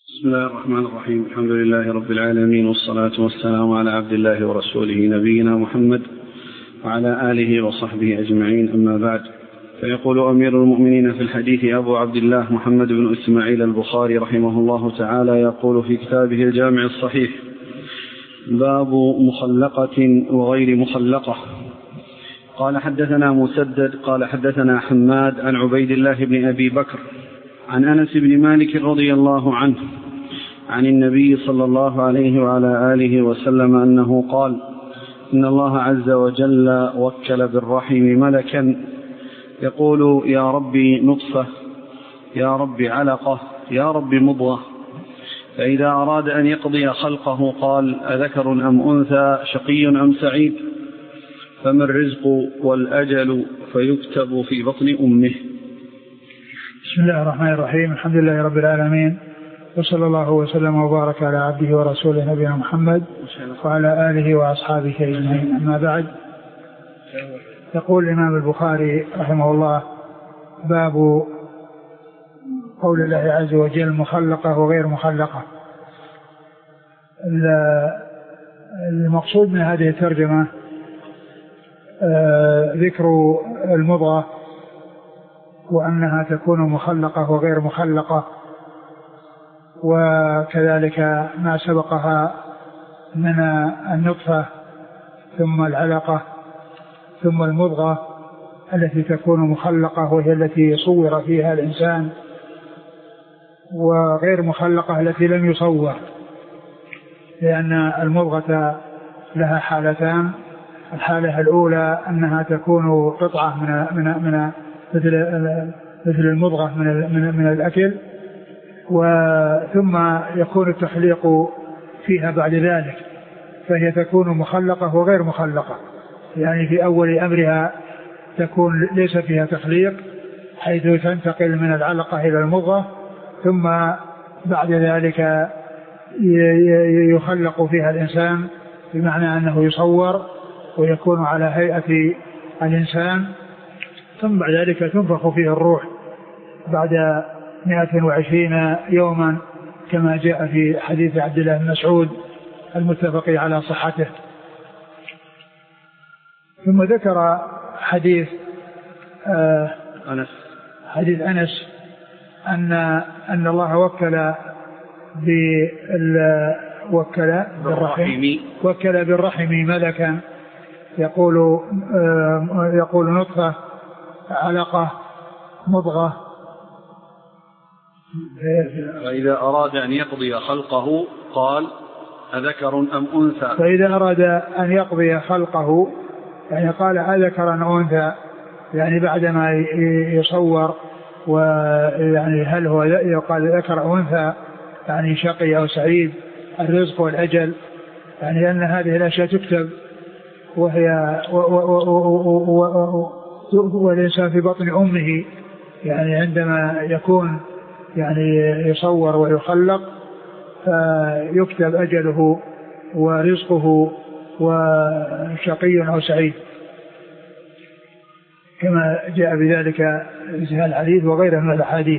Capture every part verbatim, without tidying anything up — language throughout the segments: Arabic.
بسم الله الرحمن الرحيم. الحمد لله رب العالمين، والصلاة والسلام على عبد الله ورسوله نبينا محمد وعلى آله وصحبه أجمعين، أما بعد. فيقول أمير المؤمنين في الحديث أبو عبد الله محمد بن إسماعيل البخاري رحمه الله تعالى، يقول في كتابه الجامع الصحيح: باب مخلقة وغير مخلقة. قال: حدثنا مسدد قال حدثنا حماد عن عبيد الله بن أبي بكر عن أنس بن مالك رضي الله عنه عن النبي صلى الله عليه وعلى آله وسلم أنه قال: إن الله عز وجل وكل بالرحم ملكا يقول: يا ربي نطفة، يا ربي علقة، يا ربي مضغة، فإذا أراد أن يقضي خلقه قال: أذكر أم أنثى، شقي أم سعيد، فما الرزق والأجل فيكتب في بطن أمه. بسم الله الرحمن الرحيم. الحمد لله رب العالمين، وصلى الله وسلم وبارك على عبده ورسوله نبينا محمد وعلى آله وأصحابه أجمعين، أما بعد. يقول الإمام البخاري رحمه الله: باب قول الله عز وجل مخلقة وغير مخلقة. المقصود من هذه الترجمة ذكر المضغة، وأنها تكون مخلقة وغير مخلقة، وكذلك ما سبقها من النطفة ثم العلقة ثم المضغة التي تكون مخلقة وهي التي صور فيها الإنسان، وغير مخلقة التي لم يصور، لأن المضغة لها حالتان: الحالة الأولى أنها تكون قطعة من من من مثل مثل المضغة من من, من الأكل، وثم يكون التخليق فيها بعد ذلك، فهي تكون مخلقة وغير مخلقة. يعني في أول أمرها تكون ليس فيها تخليق، حيث تنتقل من العلقة إلى المضغة، ثم بعد ذلك يخلق فيها الإنسان، بمعنى أنه يصور ويكون على هيئة الإنسان، ثم بعد ذلك تنفخ فيه الروح بعد مئة وعشرين يوما، كما جاء في حديث عبد الله بن مسعود المتفق على صحته. ثم ذكر حديث آه أنس حديث أنس أن أن الله وكل وكل بالرحم وكل بالرحم ملكا يقول آه يقول نطفة، علقة، مضغة. فإذا أراد أن يقضي خلقه قال: أذكر أم أنثى. فإذا أراد أن يقضي خلقه يعني قال: أذكر أم أنثى، يعني بعدما يصور، ويعني هل هو يقال ذكر أم أنثى، يعني شقي أو سعيد، الرزق والأجل، يعني أن هذه الأشياء تكتب وهي و و و و والإنسان في بطن أمه، يعني عندما يكون يعني يصور ويخلق فيكتب أجله ورزقه وشقي أو سعيد، كما جاء بذلك في الحديث وغيره من الأحاديث.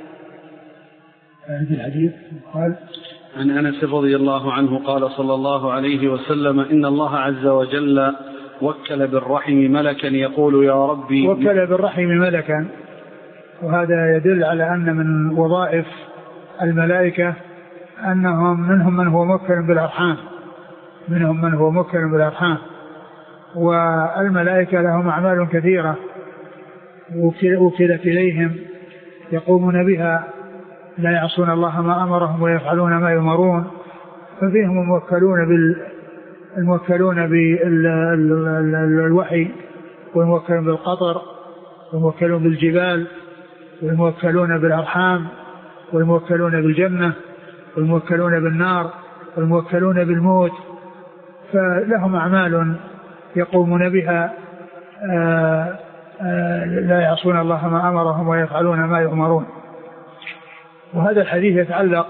في الحديث قال: عن أنس رضي الله عنه قال صلى الله عليه وسلم: إن الله عز وجل وكل بالرحم ملكا يقول: يا ربي. وكل بالرحم ملكا، وهذا يدل على أن من وظائف الملائكة أنهم منهم من هو موكل بالأرحام منهم من هو موكل بالأرحام والملائكة لهم أعمال كثيرة وكلت إليهم يقومون بها، لا يعصون الله ما أمرهم ويفعلون ما يؤمرون. ففيهم الموكلون بال الموكلون بالوحي، والموكلون بالقطر، والموكلون بالجبال، والموكلون بالأرحام، والموكلون بالجنة، والموكلون بالنار، والموكلون بالموت. فلهم أعمال يقومون بها، آآ آآ لا يعصون الله ما أمرهم ويفعلون ما يؤمرون. وهذا الحديث يتعلق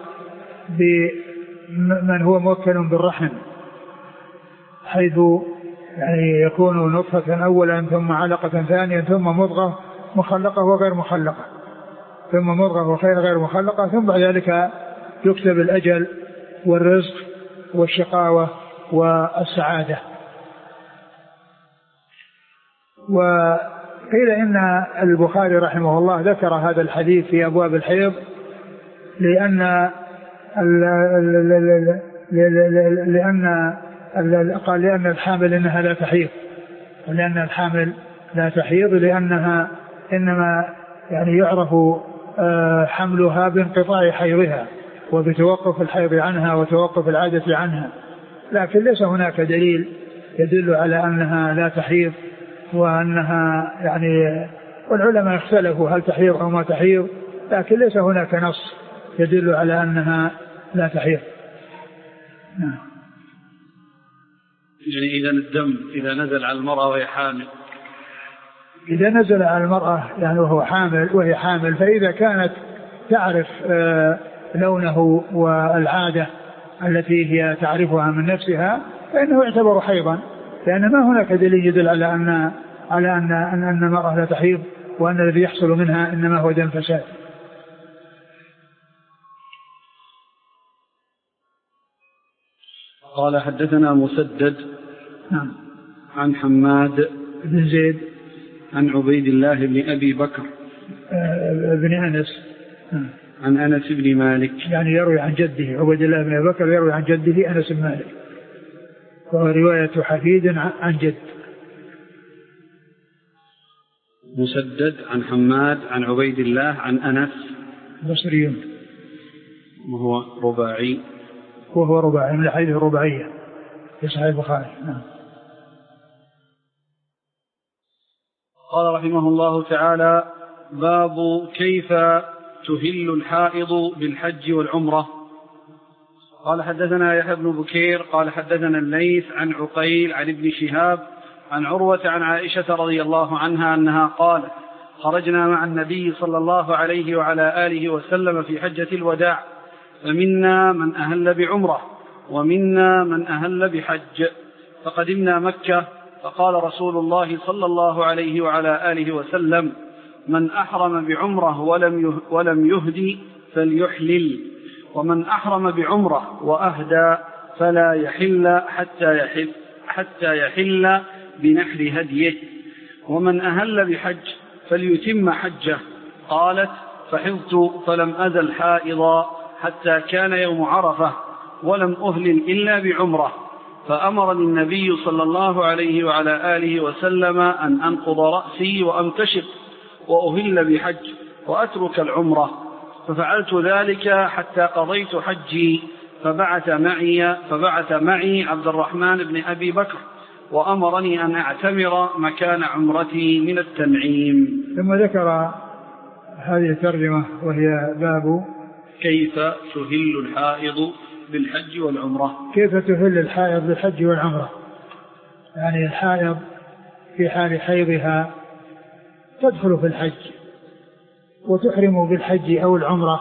بمن هو موكل بالرحم، حيث يعني يكون نطفة أولا، ثم علقة ثانيا، ثم مضغة مخلقة وغير مخلقة، ثم مضغة وغير غير مخلقة، ثم بعد ذلك يكتب الأجل والرزق والشقاوة والسعادة. وقيل إن البخاري رحمه الله ذكر هذا الحديث في أبواب الحيض لأن لأن قال لأن الحامل إنها لا تحيض، لأن الحامل لا تحيض لأنها إنما يعني يعرف حملها بانقطاع حيضها وبتوقف الحيض عنها وتوقف العادة عنها، لكن ليس هناك دليل يدل على أنها لا تحيض وأنها يعني، والعلماء اختلفوا هل تحيض أو ما تحيض، لكن ليس هناك نص يدل على أنها لا تحيض. نعم. يعني إذا الدم إذا نزل على المرأة وهي حامل، إذا نزل على المرأة يعني وهو حامل وهي حامل، فإذا كانت تعرف لونه والعادة التي هي تعرفها من نفسها فإنه يعتبر حيضا، لأن ما هناك دليل يدل على أن على أن أن أن المرأة لا تحيض وأن الذي يحصل منها إنما هو دم فساد. قال حدثنا مسدد نعم عن حماد بن زيد عن عبيد الله بن أبي بكر بن أنس عن أنس بن مالك، يعني يروي عن جده. عبيد الله بن أبي بكر يروي عن جده أنس بن مالك، وهو رواية حفيد عن جد. مسدد عن حماد عن عبيد الله عن أنس بصريون، وهو رباعي وهو رباعي من الحديث الرباعية في صحيح البخاري. نعم. قال رحمه الله تعالى: باب كيف تهل الحائض بالحج والعمرة. قال حدثنا يحيى بن بكير قال حدثنا الليث عن عقيل عن ابن شهاب عن عروة عن عائشة رضي الله عنها أنها قالت: خرجنا مع النبي صلى الله عليه وعلى آله وسلم في حجة الوداع، فمنا من أهل بعمرة ومنا من أهل بحج، فقدمنا مكة، فقال رسول الله صلى الله عليه وعلى آله وسلم: من أحرم بعمرة ولم ولم يهدي فليحلل، ومن أحرم بعمرة وأهدى فلا يحل حتى يحل حتى يحل بنحر هديه، ومن أهل بحج فليتم حجه. قالت: فحضت فلم أزل حائضا حتى كان يوم عرفة، ولم أهلل إلا بعمرة، فأمرني النبي صلى الله عليه وعلى آله وسلم أن أنقض رأسي وأمتشط وأهل بحج وأترك العمرة، ففعلت ذلك حتى قضيت حجي، فبعث معي, فبعث معي عبد الرحمن بن أبي بكر وأمرني أن أعتمر مكان عمرتي من التنعيم. ثم ذكر هذه الترجمة وهي باب كيف تهل الحائض بالحج والعمرة. كيف تهل الحائض بالحج والعمرة، يعني الحائض في حال حيضها تدخل في الحج وتحرم بالحج أو العمرة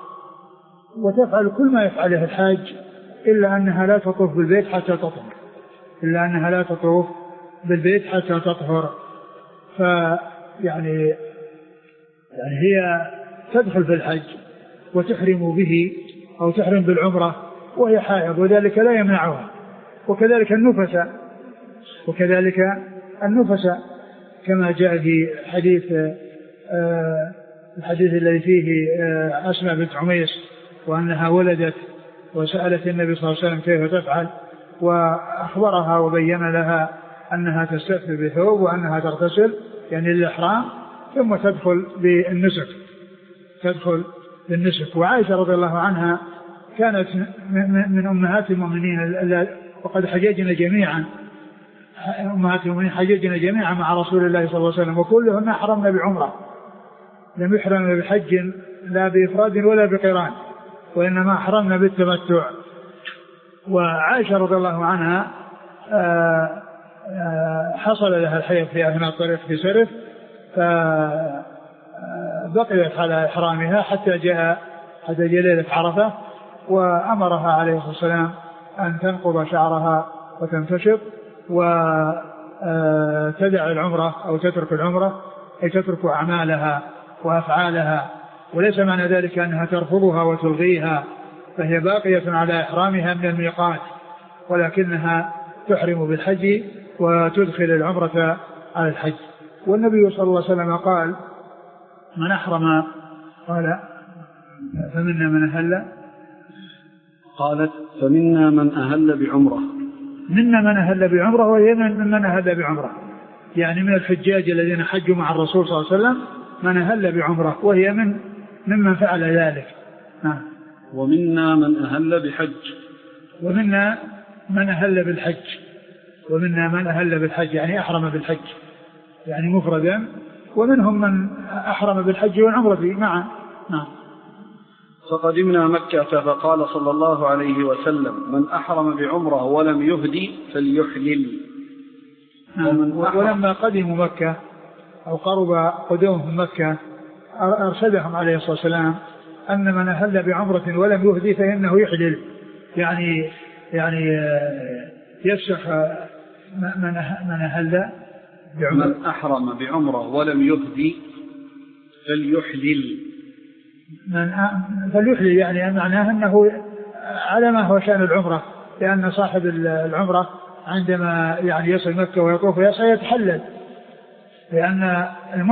وتفعل كل ما يفعله الحاج، إلا أنها لا تطوف بالبيت حتى تطهر إلا أنها لا تطوف بالبيت حتى تطهر فيعني يعني هي تدخل في الحج وتحرم به أو تحرم بالعمرة وهي حائض، وذلك لا يمنعها. وكذلك النفس وكذلك النفس كما جاء في حديث آه الحديث الذي فيه آه أسماء بنت عميس وأنها ولدت وسألت النبي صلى الله عليه وسلم كيف تفعل، وأخبرها وبين لها أنها تستثني بثوب وأنها تغتسل يعني للإحرام ثم تدخل بالنسك تدخل بالنسك. وعائشة رضي الله عنها كانت من أمهات المؤمنين وقد حججنا جميعا أمهات المؤمنين حججنا جميعا مع رسول الله صلى الله عليه وسلم، وكلهن أحرمنا بعمرة، لم يحرمنا بحج لا بإفراد ولا بقران، وإنما أحرمنا بالتمتع. وعائشة رضي الله عنها آآ آآ حصل لها الحيض في أثناء الطريق في سرف، فبقيت على إحرامها حتى جاء حتى جاء ليلة عرفة، وأمرها عليه الصلاة والسلام أن تنقض شعرها وتنتشط وتدع العمرة أو تترك العمرة، أي تترك أعمالها وأفعالها، وليس معنى ذلك أنها ترفضها وتلغيها فهي باقية على إحرامها من الميقات، ولكنها تحرم بالحج وتدخل العمرة على الحج. والنبي صلى الله عليه وسلم قال من أحرم قال فمنا من أهل قالت فمنا من أهل بعمرة منا من أهل بعمرة وهي من من أهل بعمرة، يعني من الحجاج الذين حجوا مع الرسول صلى الله عليه وسلم من أهل بعمرة وهي من ممن فعل ذلك. نعم. ومنا من أهل بحج ومنا من أهل بالحج ومنا من أهل بالحج يعني أحرم بالحج يعني مفردا، ومنهم من أحرم بالحج والعمرة معا. نعم. فقدمنا مكة فقال صلى الله عليه وسلم من أحرم بعمرة ولم يهدي فليحلل. نعم. ولما قدموا مكة أو قرب قدومهم مكة أرشدهم عليه الصلاة والسلام أن من أهل بعمرة ولم يهدي فإنه يحلل، يعني يعني يفسخ من أهل بعمرة. من أحرم بعمرة ولم يهدي فليحلل. من فليحلل يعني معناه أنه على ما هو شأن العمرة، لأن صاحب العمرة عندما يعني يصل مكة ويطوف ويسعى يتحلل، لأن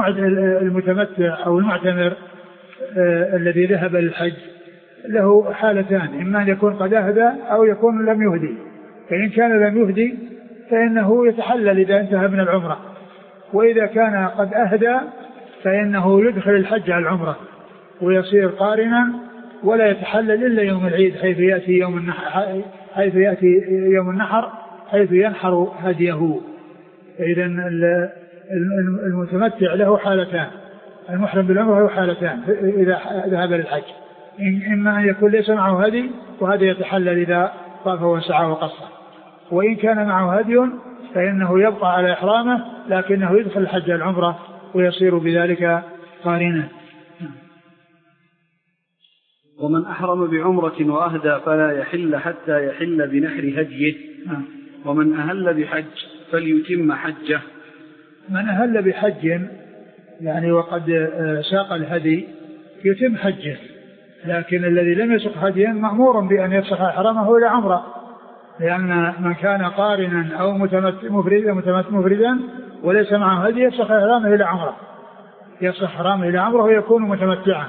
المتمتع أو المعتمر آه الذي ذهب للحج له حالتان، إما أن يكون قد أهدى أو يكون لم يهدي. فإن كان لم يهدي فإنه يتحلل إذا انتهى من العمرة، وإذا كان قد أهدى فإنه يدخل الحج على العمرة ويصير قارنا ولا يتحلل إلا يوم العيد حيث يأتي يوم النحر حيث يأتي يوم النحر حيث ينحر هديه. إذن المتمتع له حالتان، المحرم بالعمرة له حالتان إذا ذهب للحج، إما أن يكون ليس معه هدي وهذا يتحلل إذا طاف وسعى وقصر، وإن كان معه هدي فإنه يبقى على إحرامه لكنه يدخل الحج العمرة ويصير بذلك قارنا. ومن أحرم بعمرة وأهدى فلا يحل حتى يحل بنحر هديه. ومن أهل بحج فليتم حجه. من أهل بحج يعني وقد ساق الهدي يتم حجه، لكن الذي لم يسق هديا مأمور بأن يفسخ إحرامه إلى عمرة، لأن من كان قارنا أو مفردا مفردا وليس معه هدي يفسخ إحرامه إلى عمرة، يفسخ إحرامه إلى عمرة ويكون متمتعا.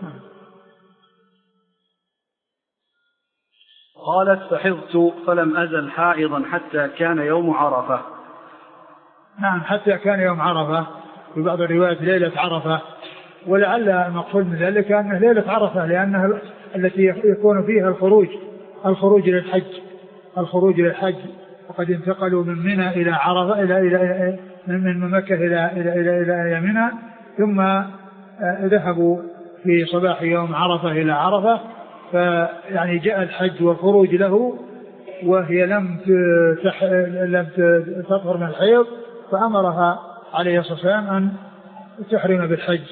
قالت فحضت فلم أزل حائضا حتى كان يوم عرفة. نعم، حتى كان يوم عرفة، في بعض الروايات ليلة عرفة، ولعل المقصود من ذلك أنه ليلة عرفة لأنها التي يكون فيها الخروج الخروج للحج الخروج للحج وقد انتقلوا من منى إلى عرفة إلى إلى من مكة إلى إلى إلى إلى منى، ثم ذهبوا في صباح يوم عرفة إلى عرفة، فيعني جاء الحج والخروج له وهي لم تح... لم تطهر من الحيض، فأمرها عليه الصلاة والسلام أن تحرم بالحج.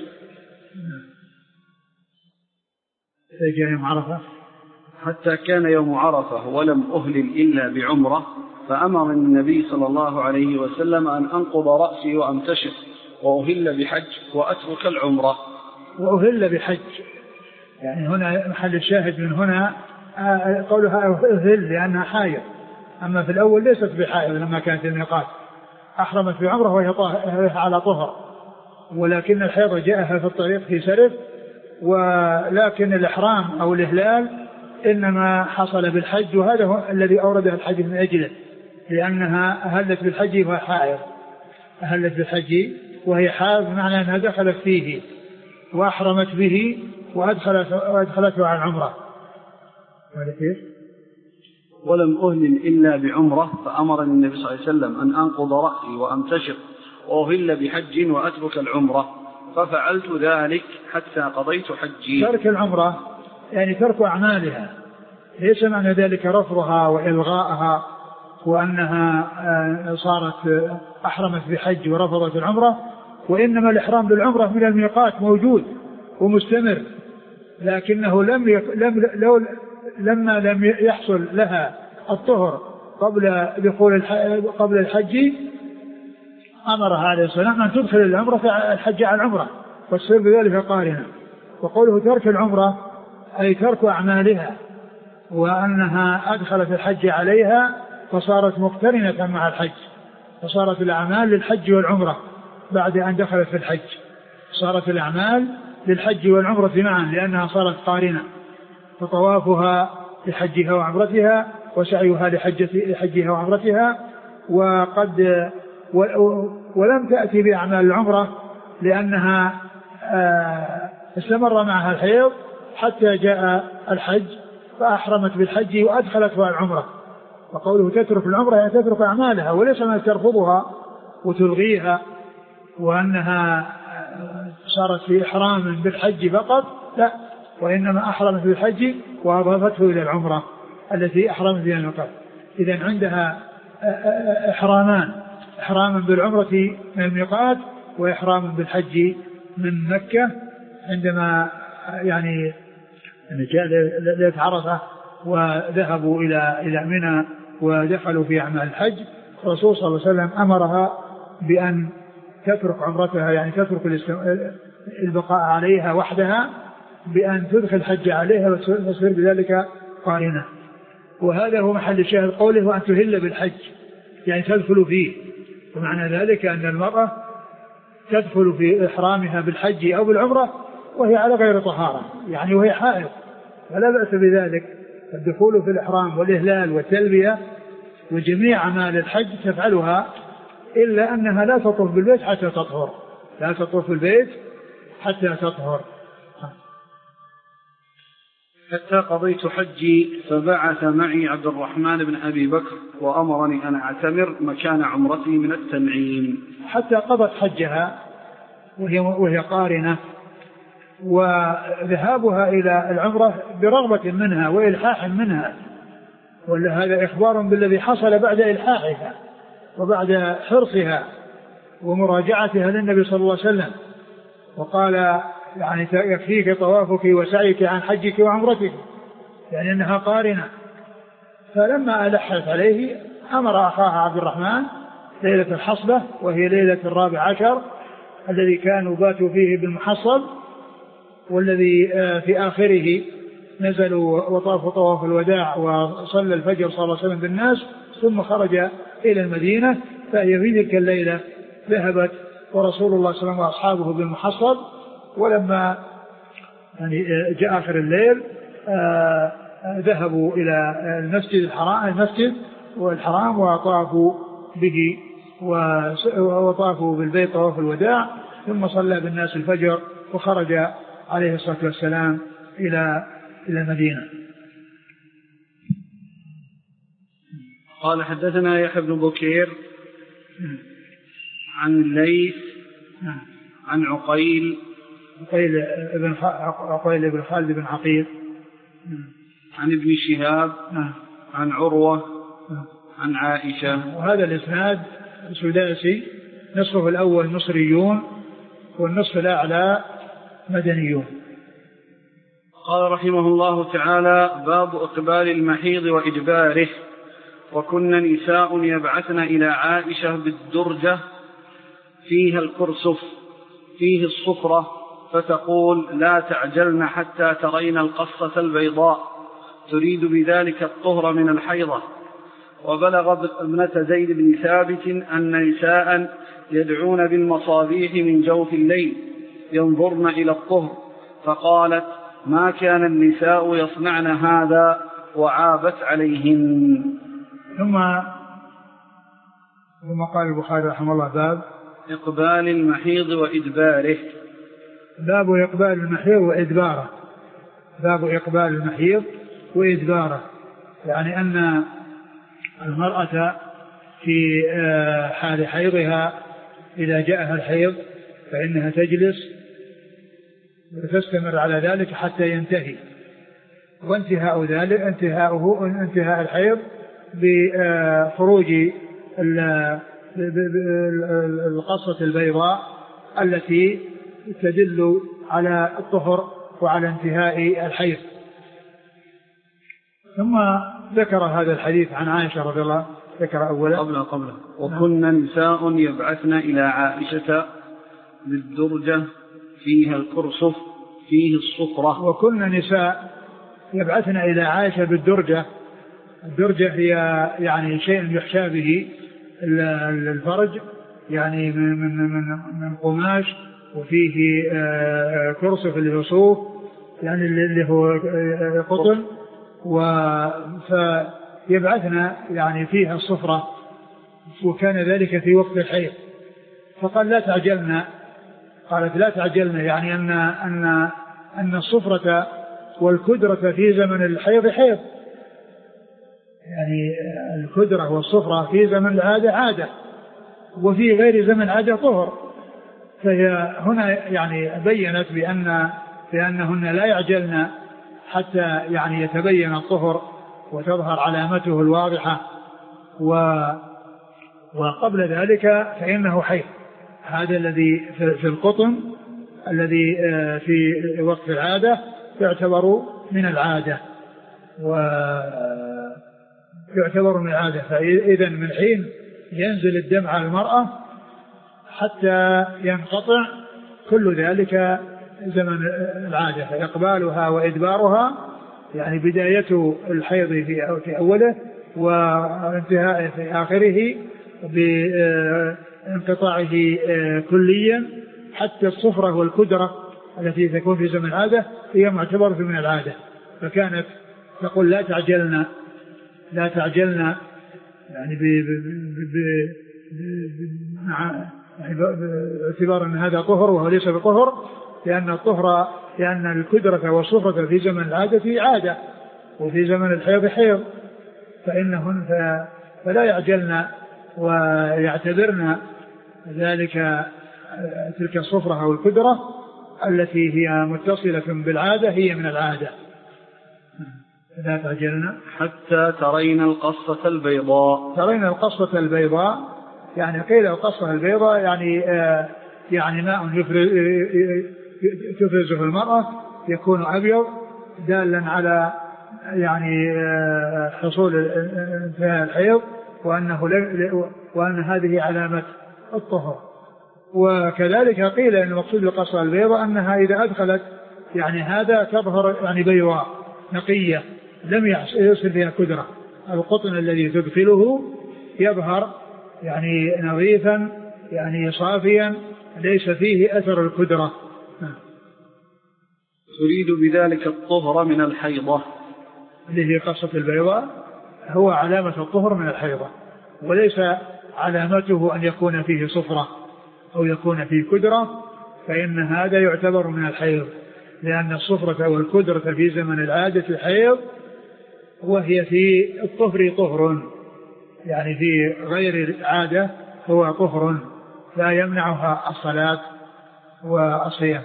جاء يوم عرفة حتى كان يوم عرفة ولم أهلل إلا بعمرة، فأمر النبي صلى الله عليه وسلم أن أنقض رأسي وأمتشط وأهل بحج وأترك العمرة. وأهل بحج يعني هنا محل الشاهد من هنا قولها أهل لأنها حائض، أما في الأول ليست بحائض لما كانت الميقات، أحرمت بعمرة وهي على طهر، ولكن الحيض جاءها في الطريق في سرف، ولكن الإحرام أو الإهلال إنما حصل بالحج، وهذا هو الذي أورده الحج من أجله، لأنها أهلت بالحج وهي حائض، أهلت بالحج وهي حائض معنى أنها دخلت فيه وأحرمت به وأدخلته على العمرة. ولم أهلل إلا بعمرة، فأمر النبي صلى الله عليه وسلم أن أنقض رأسي وأمتشط وأهل بحج وأترك العمرة، ففعلت ذلك حتى قضيت حجي. ترك العمرة يعني ترك أعمالها، ليس معنى ذلك رفضها وإلغاءها وأنها صارت أحرمت بحج ورفضت العمرة، وإنما الإحرام بالعمرة من الميقات موجود ومستمر، لكنه لم يك... لم لو لما لم يحصل لها الطهر قبل دخول الح... قبل الحج أمرها عليه السلام أن تدخل العمرة الحج على العمرة وتصير بذلك قارنة. وقوله ترك العمرة أي ترك أعمالها، وأنها أدخلت الحج عليها فصارت مقترنة مع الحج، فصارت الأعمال للحج والعمرة بعد أن دخلت في الحج، صارت الأعمال للحج والعمرة معا لأنها صارت قارنة، فطوافها لحجها وعمرتها وسعيها لحجها وعمرتها. وقد ولم تأتي بأعمال العمرة لأنها استمر معها الحيض حتى جاء الحج فأحرمت بالحج وأدخلتها العمرة. وقوله تترك العمرة يعني تترك أعمالها، وليس ما ترفضها وتلغيها وأنها صارت في إحرام بالحج فقط، لا، وإنما أحرمت بالحج وأضافته إلى العمرة التي أحرمت بها الميقات. إذن عندها إحرامان، إحراما بالعمرة من الميقات وإحراما بالحج من مكة عندما يعني جاء ليلة عرفة وذهبوا إلى إلى منى ودخلوا في أعمال الحج. الرسول صلى الله عليه وسلم أمرها بأن تترك عمرتها، يعني تترك البقاء عليها وحدها، بأن تدخل الحج عليها وتصير بذلك قارنة. وهذا هو محل الشاهد قوله وأن تهل بالحج، يعني تدخل فيه. ومعنى ذلك أن المرأة تدخل في إحرامها بالحج أو بالعمرة وهي على غير طهارة، يعني وهي حائض، فلا بأس بذلك. الدخول في الإحرام والإهلال والتلبية وجميع أعمال الحج تفعلها، إلا أنها لا تطوف بالبيت حتى تطهر، لا تطوف بالبيت حتى تطهر. حتى قضيت حجي فبعث معي عبد الرحمن بن أبي بكر وأمرني أن أعتمر مكان عمرتي من التنعيم. حتى قضت حجها وهي, وهي قارنة، وذهابها إلى العمرة برغبة منها وإلحاح منها، وهذا إخبار بالذي حصل بعد إلحاحها وبعد حرصها ومراجعتها للنبي صلى الله عليه وسلم. وقال يعني يكفيك طوافك وسعيك عن حجك وعمرتك، يعني أنها قارنة. فلما ألحت عليه أمر أخاها عبد الرحمن ليلة الحصبة، وهي ليلة الرابع عشر الذي كانوا باتوا فيه بالمحصب، والذي في آخره نزلوا وطافوا طواف الوداع وصلى الفجر صلى الله عليه وسلم بالناس، ثم خرج إلى المدينة. فهي في تلك الليلة ذهبت ورسول الله صلى الله عليه وسلم وأصحابه بالمحصب، ولما يعني جاء آخر الليل آه ذهبوا إلى المسجد الحرام المسجد والحرام وطافوا به وطافوا بالبيت طواف الوداع، ثم صلى بالناس الفجر وخرج عليه الصلاة والسلام إلى إلى المدينة. قال حدثنا يحيى بن بكير عن الليث عن عقيل عقيل ابن عقيل بن خالد بن عقيل عن ابن شهاب عن عروة عن عائشة. وهذا الإسناد سداسي، نصفه الأول مصريون والنصف الأعلى مدنيون. قال رحمه الله تعالى: باب إقبال المحيض وإدباره. وكن نساء يبعثن إلى عائشة بالدرجة فيها الكرسف فيه الصفرة، فتقول: لا تعجلن حتى ترين القصة البيضاء، تريد بذلك الطهر من الحيضة. وبلغ ابنة زيد بن ثابت أن نساء يدعون بالمصابيح من جوف الليل ينظرن إلى الطهر، فقالت: ما كان النساء يصنعن هذا، وعابت عليهن. ثم ثم قال البخاري رحمه الله: باب إقبال المحيض وإدباره. باب إقبال المحيض وإدباره. باب إقبال المحيض وإدباره، يعني أن المرأة في حال حيضها إذا جاءها الحيض فإنها تجلس وتستمر على ذلك حتى ينتهي، وانتهاء ذلك انتهاؤه انتهاء الحيض بخروج القصة البيضاء التي تدل على الطهر وعلى انتهاء الحيض. ثم ذكر هذا الحديث عن عائشة رضي الله عنها. ذكر أولا قبل قبل وكن نساء يبعثن إلى عائشة بالدرجة فيها الكرسف فيه الصفرة. وكن نساء يبعثنا إلى عائشة بالدرجة. الدرجة هي يعني شيء يحشى به الفرج، يعني من من من من قماش، وفيه كرسف اللي هو صوف، يعني اللي هو قطن، فيبعثنا يعني فيها الصفرة، وكان ذلك في وقت الحيض. فقال لا تعجلنا، قالت لا تعجلنا، يعني أن أن أن الصفرة والكدرة في زمن الحيض حيض، يعني الكدرة والصفرة في زمن العادة عادة، وفي غير زمن العادة طهر. فهي هنا يعني بينت بأن بأنهن لا يعجلن حتى يعني يتبين الطهر وتظهر علامته الواضحة، و وقبل ذلك فإنه حيض. هذا الذي في القطن الذي في وقت العادة يعتبر من العادة، ويعتبر من العادة. فإذا من حين ينزل الدم على المرأة حتى ينقطع كل ذلك زمن العادة، فإقبالها وإدبارها يعني بداية الحيض في أوله وانتهاء في آخره بانقطاعه كليا، حتى الصفرة والكدرة التي تكون في زمن العادة هي معتبرة من العادة. فكانت تقول لا تعجلنا لا تعجلنا يعني باعتبار أن هذا طهر وهو ليس بطهر، لأن الطهر لأن الكدرة والصفرة في زمن العادة عادة، وفي زمن الحيض حيض، فإنهن فلا يعجلنا ويعتبرن ذلك تلك الصفرة أو الكدرة التي هي متصلة بالعادة هي من العادة. لا تعجلنا حتى ترين القصة البيضاء. ترين القصة البيضاء يعني قيل القصة البيضاء يعني آه يعني ماء تفرزه المرأة يكون أبيض دالا على يعني آه حصول انتهاء الحيض، وأنه وأن هذه علامة الطهر. وكذلك قيل أن المقصود بالقصة البيضاء أنها إذا أدخلت يعني هذا تظهر يعني بيضاء نقية لم يصل فيها كدرة. القطن الذي تدخله يظهر يعني نظيفا يعني صافيا ليس فيه أثر الكدرة. تريد بذلك الطهر من الحيضة اللي هي قصة البيضاء هو علامة الطهر من الحيضة، وليس علامته أن يكون فيه صفرة أو يكون فيه كدرة، فإن هذا يعتبر من الحيض، لأن الصفرة والكدرة في زمن العادة حيض، وهي في الطهر طهر، يعني في غير العادة هو طهر لا يمنعها الصلاة والصيام.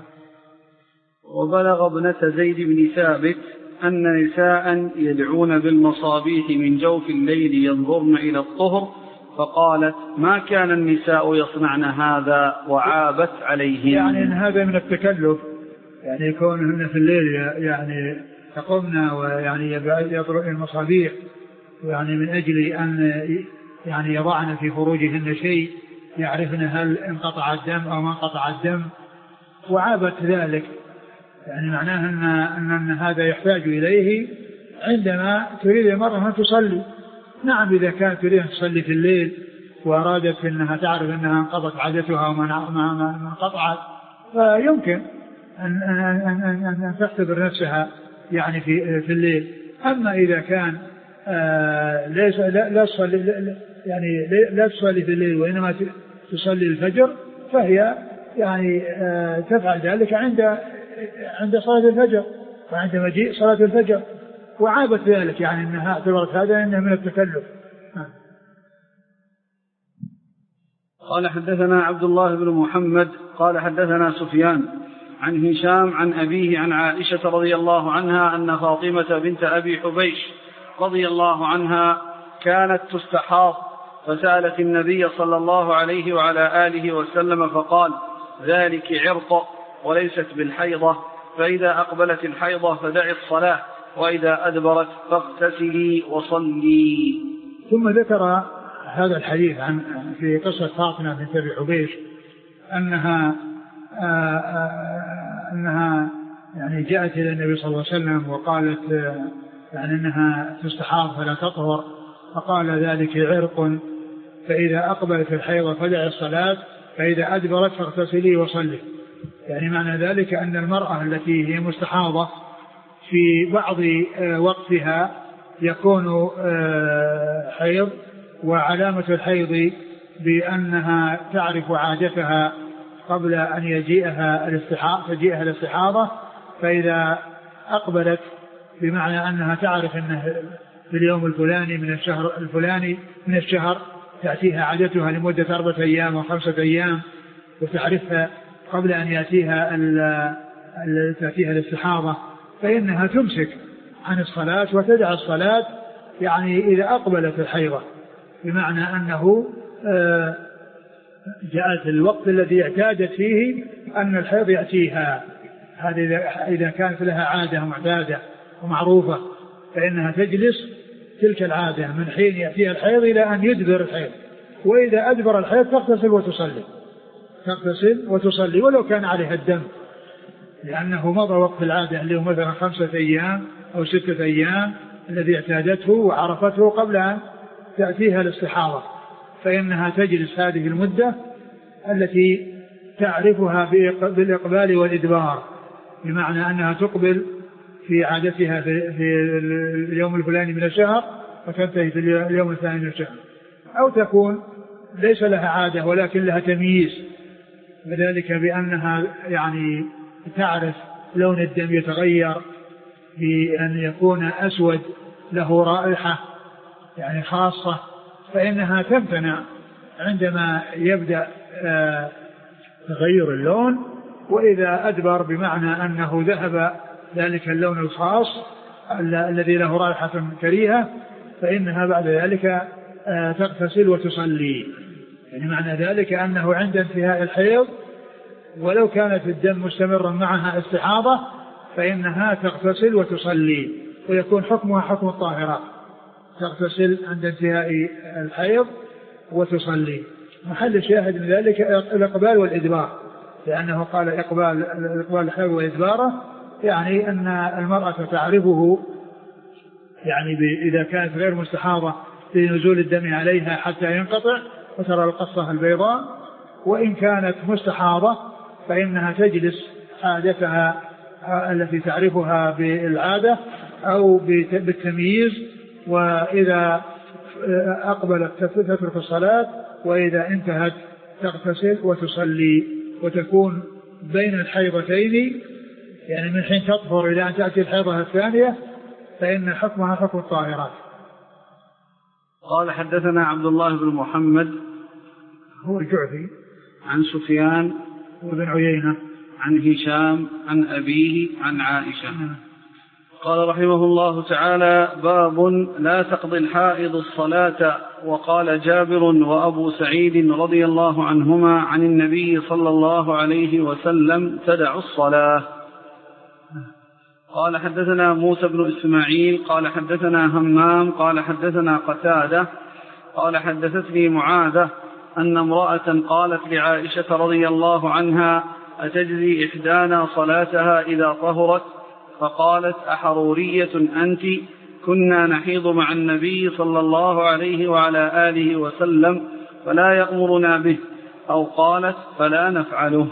وبلغ ابنة زيد بن ثابت أن نساء يدعون بالمصابيح من جوف الليل ينظرن إلى الطهر، فقالت ما كان النساء يصنعن هذا وعابت عليهن. يعني إن هذا من التكلف، يعني يكونهن في الليل يعني تقومن ويعني يضربن المصابيح يعني من أجل أن يعني يضعن في خروجهن شيء يعرفن هل انقطع الدم أو ما انقطع الدم، وعابت ذلك، يعني معناه أن, أن هذا يحتاج إليه عندما تريد المرأة أن تصلي. نعم إذا كانت تريد أن تصلي في الليل وأرادت أنها تعرف أنها انقضت عادتها وما انقطعت فيمكن أن, أن, أن, أن تختبر نفسها يعني في, في الليل. أما إذا كان آه ليس لا, لا تصلي يعني لا تصلي في الليل وإنما تصلي الفجر، فهي يعني آه تفعل ذلك عند عند صلاة الفجر وعند مجيء صلاة الفجر، وعابت ذلك، يعني أنها اعتبرت هذا أنه من التكلف. قال حدثنا عبد الله بن محمد قال حدثنا سفيان عن هشام عن أبيه عن عائشة رضي الله عنها أن فاطمة بنت أبي حبيش رضي الله عنها كانت تستحاض، فسألت النبي صلى الله عليه وعلى آله وسلم فقال ذلك عرق وليست بالحيضة، فإذا أقبلت الحيضة فدعي الصلاة، وإذا أدبرت فاغتسلي وصلي. ثم ذكر هذا الحديث عن في قصة فاطمة بنت أبي حبيش أنها آآ آآ أنها يعني جاءت إلى النبي صلى الله عليه وسلم وقالت يعني أنها تستحاض فلا تطهر، فقال ذلك عرق، فإذا أقبلت الحيض فدع الصلاة، فإذا أدبرت فاغتسلي وصلي. يعني معنى ذلك أن المرأة التي هي مستحاضة في بعض وقتها يكون حيض، وعلامة الحيض بأنها تعرف عادتها قبل أن يجيئها الاستحاضة تجيئها الاستحاضة، فإذا أقبلت بمعنى أنها تعرف أنه في اليوم الفلاني من الشهر الفلاني من الشهر تأتيها عادتها لمدة أربعة أيام وخمسة أيام، وتعرفها قبل أن يأتيها تأتيها الاستحاضة، فإنها تمسك عن الصلاة وتدع الصلاة يعني إذا أقبلت الحيضة، بمعنى أنه جاءت الوقت الذي اعتادت فيه أن الحيض يأتيها. هذه إذا كانت لها عادة معتادة ومعروفة فإنها تجلس تلك العادة من حين يأتيها الحيض إلى أن يدبر الحيض، وإذا أدبر الحيض تغتسل وتصلي تغتسل وتصلي ولو كان عليها الدم، لأنه مضى وقت العادة اللي هو مثلا خمسة أيام أو ستة أيام الذي اعتادته وعرفته قبل أن تأتيها الاستحاضة، فإنها تجلس هذه المدة التي تعرفها بالإقبال والإدبار، بمعنى أنها تقبل في عادتها في اليوم الفلاني من الشهر وتنتهي في اليوم الثاني من الشهر، أو تكون ليس لها عادة ولكن لها تمييز، وذلك بأنها يعني تعرف لون الدم يتغير بأن يكون أسود له رائحة يعني خاصة، فإنها تمتنع عندما يبدأ تغير اللون، وإذا أدبر بمعنى أنه ذهب ذلك اللون الخاص الذي له رائحة كريهة فإنها بعد ذلك تغتسل وتصلي. يعني معنى ذلك أنه عند انتهاء الحيض ولو كانت الدم مستمرا معها استحاضة فإنها تغتسل وتصلي، ويكون حكمها حكم الطاهرات، تغتسل عند انتهاء الحيض وتصلي. محل الشاهد من ذلك الإقبال والإدبار، لأنه قال إقبال الإقبال الحيض وإدباره، يعني أن المرأة تعرفه يعني إذا كانت غير مستحاضة لنزول الدم عليها حتى ينقطع وترى القصة البيضاء، وإن كانت مستحاضة فإنها تجلس عادتها التي تعرفها بالعادة أو بالتمييز، وإذا أقبلت تترك الصلاة، وإذا انتهت تغتسل وتصلي، وتكون بين الحيضتين يعني من حين تطهر إلى أن تأتي الحيضة الثانية فإن حكمها حكم الطاهرات. قال حدثنا عبد الله بن محمد هو الجعفي عن سفيان وابن عيينة عن هشام عن أبيه عن عائشة قال رحمه الله تعالى: باب لا تقضي الحائض الصلاة. وقال جابر وأبو سعيد رضي الله عنهما عن النبي صلى الله عليه وسلم: تدع الصلاة. قال حدثنا موسى بن إسماعيل قال حدثنا همام قال حدثنا قتادة قال حدثتني معاذة أن امرأة قالت لعائشة رضي الله عنها: أتجزي إحدانا صلاتها إذا طهرت؟ فقالت: أحرورية أنت؟ كنا نحيض مع النبي صلى الله عليه وعلى آله وسلم فلا يأمرنا به. أو قالت: فلا نفعله.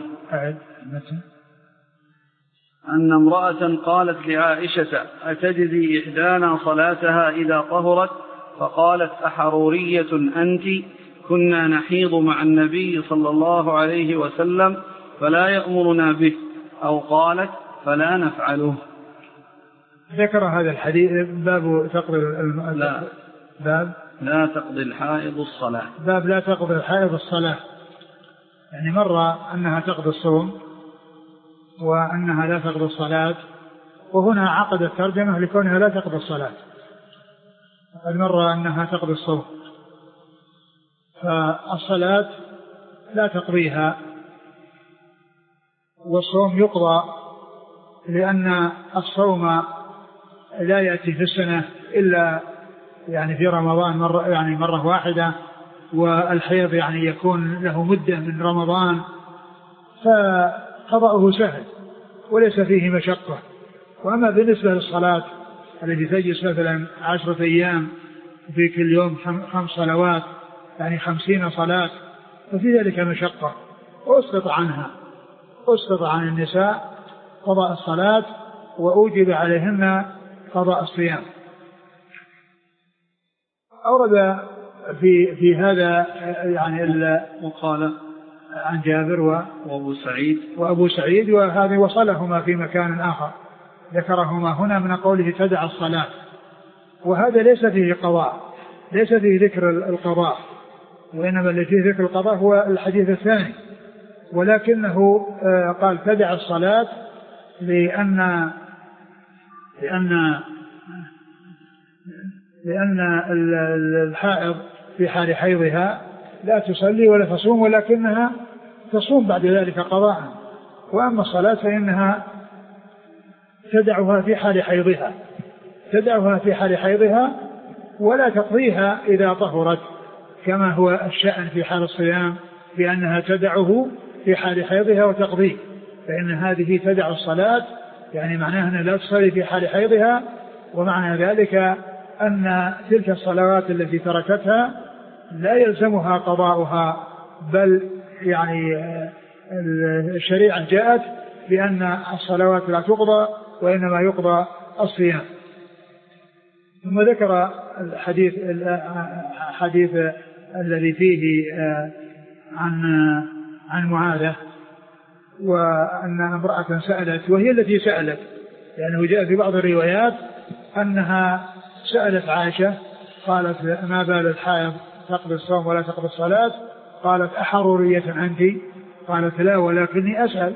أن امرأة قالت لعائشة: أتجزي إحدانا صلاتها إذا طهرت؟ فقالت: أحرورية أنت؟ كنا نحيض مع النبي صلى الله عليه وسلم فلا يأمرنا به. أو قالت: فلا نفعله. ذكر هذا الحديث باب تقضي الم... لا. باب لا تقضي الحائض الصلاة. باب لا تقضي الحائض الصلاة، يعني مرة أنها تقضي الصوم وأنها لا تقضي الصلاة، وهنا عقد الترجمة لكونها لا تقضي الصلاة. المرة أنها تقضي الصوم، فالصلاة لا تقضيها، والصوم يقضى، لأن الصوم لا يأتي في السنة إلا يعني في رمضان مرة يعني مرة واحدة، والحيض يعني يكون له مدة من رمضان، فقضاؤه سهل، وليس فيه مشقة. وأما بالنسبة للصلاة التي تجلس مثلا عشرة أيام في كل يوم خمس صلوات يعني خمسين صلاة ففي ذلك مشقة، وأسقط عنها أسقط عن النساء قضاء الصلاة وأوجب عليهن قضاء الصيام. أورد في في هذا يعني وقال عن جابر وأبو سعيد وأبو سعيد وهذه وصلهما في مكان آخر ذكرهما هنا من قوله تدع الصلاة، وهذا ليس فيه قضاء، ليس فيه ذكر القضاء، وإنما الذي فيه ذكر القضاء هو الحديث الثاني، ولكنه قال تدع الصلاة لأن لأن لأن الحائض في حال حيضها لا تصلي ولا تصوم، ولكنها تصوم بعد ذلك قضاء، وأما الصلاة فإنها تدعها في حال حيضها تدعها في حال حيضها ولا تقضيها إذا طهرت، كما هو الشأن في حال الصيام بأنها تدعه في حال حيضها وتقضيه، فإن هذه تدع الصلاة يعني معناها أنها لا تصلي في حال حيضها، ومعنى ذلك أن تلك الصلوات التي تركتها لا يلزمها قضاؤها، بل يعني الشريعة جاءت بأن الصلوات لا تقضى وإنما يقضى الصيام. ثم ذكر الحديث الحديث الذي فيه عن عن معاذة، وأن امرأة سألت وهي التي سألت، لأنه جاء في بعض الروايات أنها سألت عائشة قالت ما بال الحائض تقضي الصوم ولا تقضي الصلاة؟ قالت أحرورية أنت؟ قالت لا ولكني أسأل،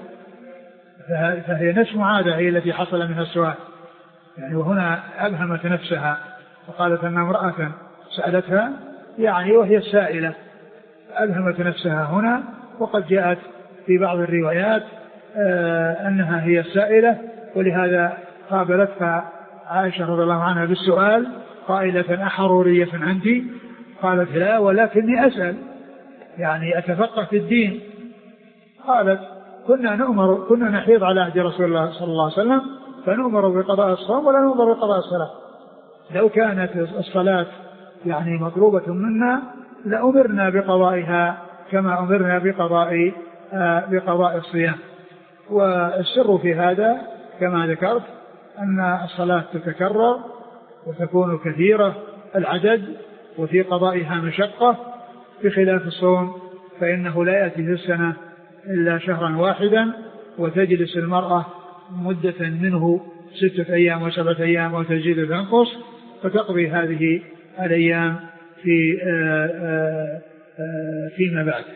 فهي نفس معاذة هي التي حصل منها السؤال يعني، وهنا أبهمت نفسها وقالت أن امرأة سألتها يعني وهي السائلة، أبهمت نفسها هنا، وقد جاءت في بعض الروايات آه أنها هي السائلة، ولهذا قابلتها عائشة رضي الله عنها بالسؤال قائلة أحرورية أنت؟ قالت لا ولكني أسأل يعني أتفقه في الدين. قالت كنا نؤمر كنا نحيض على عهد رسول الله صلى الله عليه وسلم فنؤمر بقضاء الصوم ولا نؤمر بقضاء الصلاة، لو كانت الصلاة يعني مطلوبة منا لأمرنا بقضائها كما أمرنا بقضاء آه بقضاء الصيام. والسر في هذا كما ذكرت أن الصلاة تتكرر وتكون كثيرة العدد وفي قضائها مشقة، بخلاف الصوم فإنه لا يأتي في السنة إلا شهرا واحدا، وتجلس المرأة مدة منه ستة أيام وسبعة أيام وتزيد تنقص، فتقضي هذه الأيام في آآ آآ آآ فيما بعد.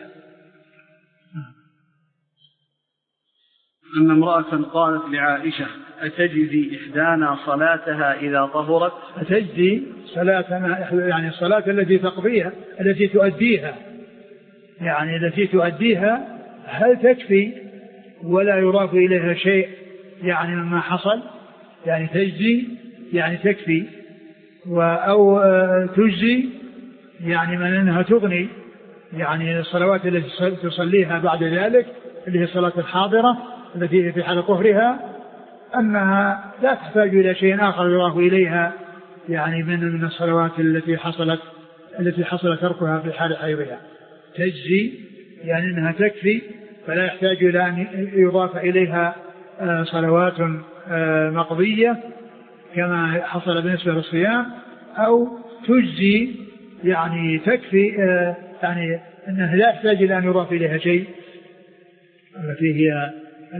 أن امرأة قالت لعائشة أتجزي إحدانا صلاتها إذا طهرت؟ أتجزي صلاتنا يعني الصلاة التي تقضيها التي تؤديها يعني التي تؤديها هل تكفي ولا يضاف إليها شيء يعني مما حصل؟ يعني تجزي يعني تكفي، أو تجزي يعني من أنها تغني، يعني الصلوات التي تصليها بعد ذلك اللي هي الصلاة الحاضرة التي في حال طهرها أنها لا تحتاج إلى شيء آخر يضاف إليها يعني من من الصلوات التي حصلت التي حصل تركها في حال حيضها. تجزي يعني أنها تكفي فلا يحتاج إلى أن يضاف إليها صلوات مقضية كما حصل بالنسبة للصيام، أو تجزي يعني تكفي يعني أنها لا يحتاج إلى أن يضاف إليها شيء، التي هي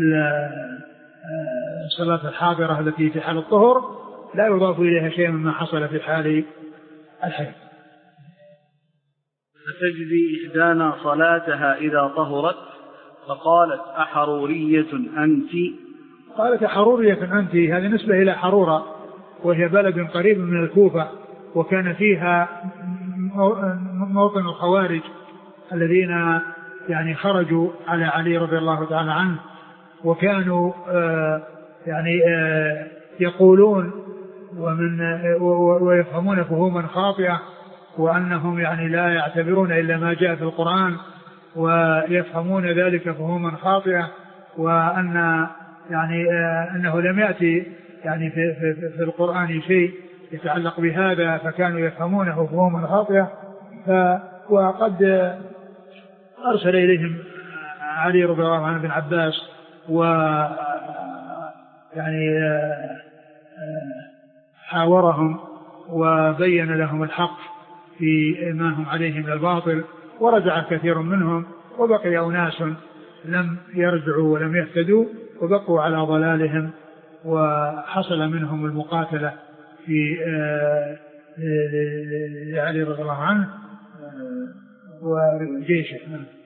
الصلاة الحاضرة التي في حال الطهر لا يضاف إليها شيء مما حصل في حال الحيض. فتجزي إحدانا صلاتها إذا طهرت؟ فقالت أحرورية أنت؟ قالت أحرورية أنت، هذه نسبة إلى حرورة وهي بلد قريب من الكوفة، وكان فيها موطن الخوارج الذين يعني خرجوا على علي رضي الله تعالى عنه، وكانوا آه يعني آه يقولون ومن آه ويفهمون فهوما خاطئة، وأنهم يعني لا يعتبرون إلا ما جاء في القرآن، ويفهمون ذلك فهوما خاطئة، وأن يعني أنه لم يأتي يعني في, في, في القرآن شيء يتعلق بهذا فكانوا يفهمونه فهما خاطئة. وقد أرسل إليهم علي رضي الله عنه بن عباس و يعني حاورهم وبين لهم الحق في ما هم عليه من الباطل، ورجع كثير منهم وبقي أناس لم يرجعوا ولم يهتدوا وبقوا على ضلالهم، وحصل منهم المقاتلة في علي رضي الله عنه وجيشه.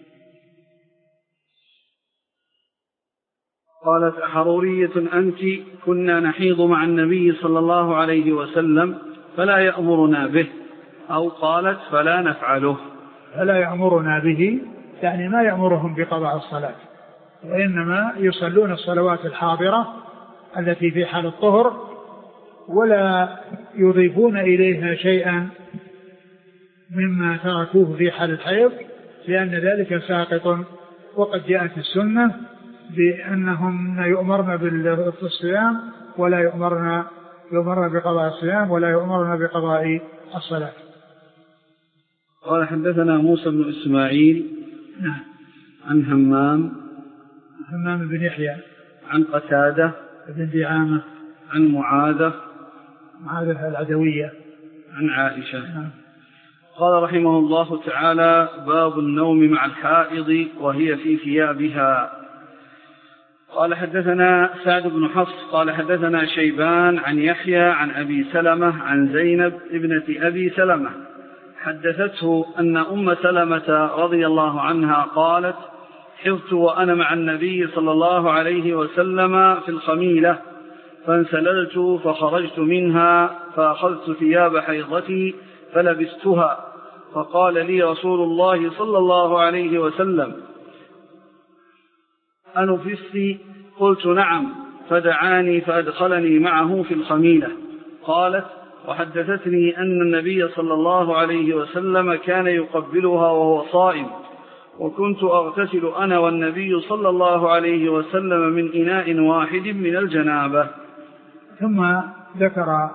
قالت: حرورية أنت، كنا نحيض مع النبي صلى الله عليه وسلم فلا يأمرنا به، أو قالت: فلا نفعله. فلا يأمرنا به يعني ما يأمرهم بقضاء الصلاة، وإنما يصلون الصلوات الحاضرة التي في حال الطهر ولا يضيفون إليها شيئا مما تركوه في حال الحيض، لأن ذلك ساقط. وقد جاءت السنة بأنهم يؤمرن بالصيام ولا يؤمرن يؤمرن بقضاء الصيام ولا يؤمرن بقضاء الصلاة. قال: حدثنا موسى بن إسماعيل نعم. عن همام همام بن يحيى عن قتادة بن دعامة عن معاذة معاذة العدوية عن عائشة. نعم. قال رحمه الله تعالى: باب النوم مع الحائض وهي في ثيابها. قال: حدثنا سعد بن حفص قال: حدثنا شيبان عن يحيى عن أبي سلمة عن زينب ابنة أبي سلمة حدثته أن أم سلمة رضي الله عنها قالت: حفظت وأنا مع النبي صلى الله عليه وسلم في الخميلة، فانسللت فخرجت منها فأخذت ثياب حيضتي فلبستها، فقال لي رسول الله صلى الله عليه وسلم: أنفستي؟ قلت: نعم، فدعاني فأدخلني معه في الخميلة. قالت: وحدثتني أن النبي صلى الله عليه وسلم كان يقبلها وهو صائم، وكنت أغتسل أنا والنبي صلى الله عليه وسلم من إناء واحد من الجنابة. ثم ذكر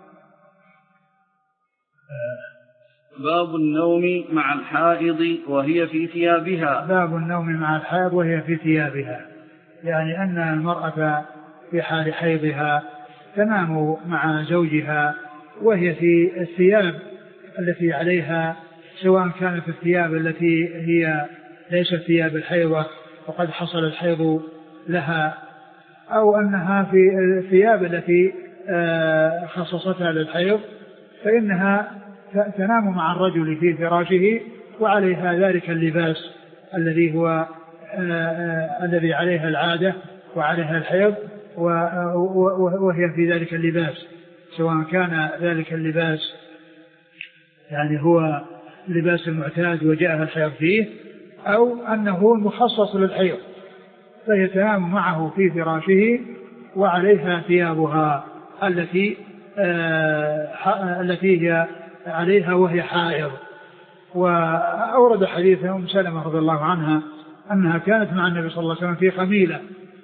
باب النوم مع الحائض وهي في ثيابها. باب النوم مع الحائض وهي في ثيابها، يعني أن المرأة في حال حيضها تنام مع زوجها وهي في الثياب التي عليها، سواء كانت الثياب التي هي ليست ثياب الحيضة وقد حصل الحيض لها، أو أنها في الثياب التي خصصتها للحيض، فإنها تنام مع الرجل في فراشه وعليها ذلك اللباس الذي هو الذي عليها العادة وعليها الحيض، وهي في ذلك اللباس، سواء كان ذلك اللباس يعني هو لباس المعتاد وجاءها الحيض فيه، أو أنه مخصص للحيض، فهي تنام معه في فراشه وعليها ثيابها التي آه التي هي عليها وهي حائض. وأورد حديث أم سلمة رضي الله عنها أنها كانت مع النبي صلى الله عليه وسلم في خميلة،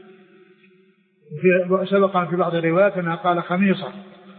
في سبق في بعض الروايات أنها قال خميصة،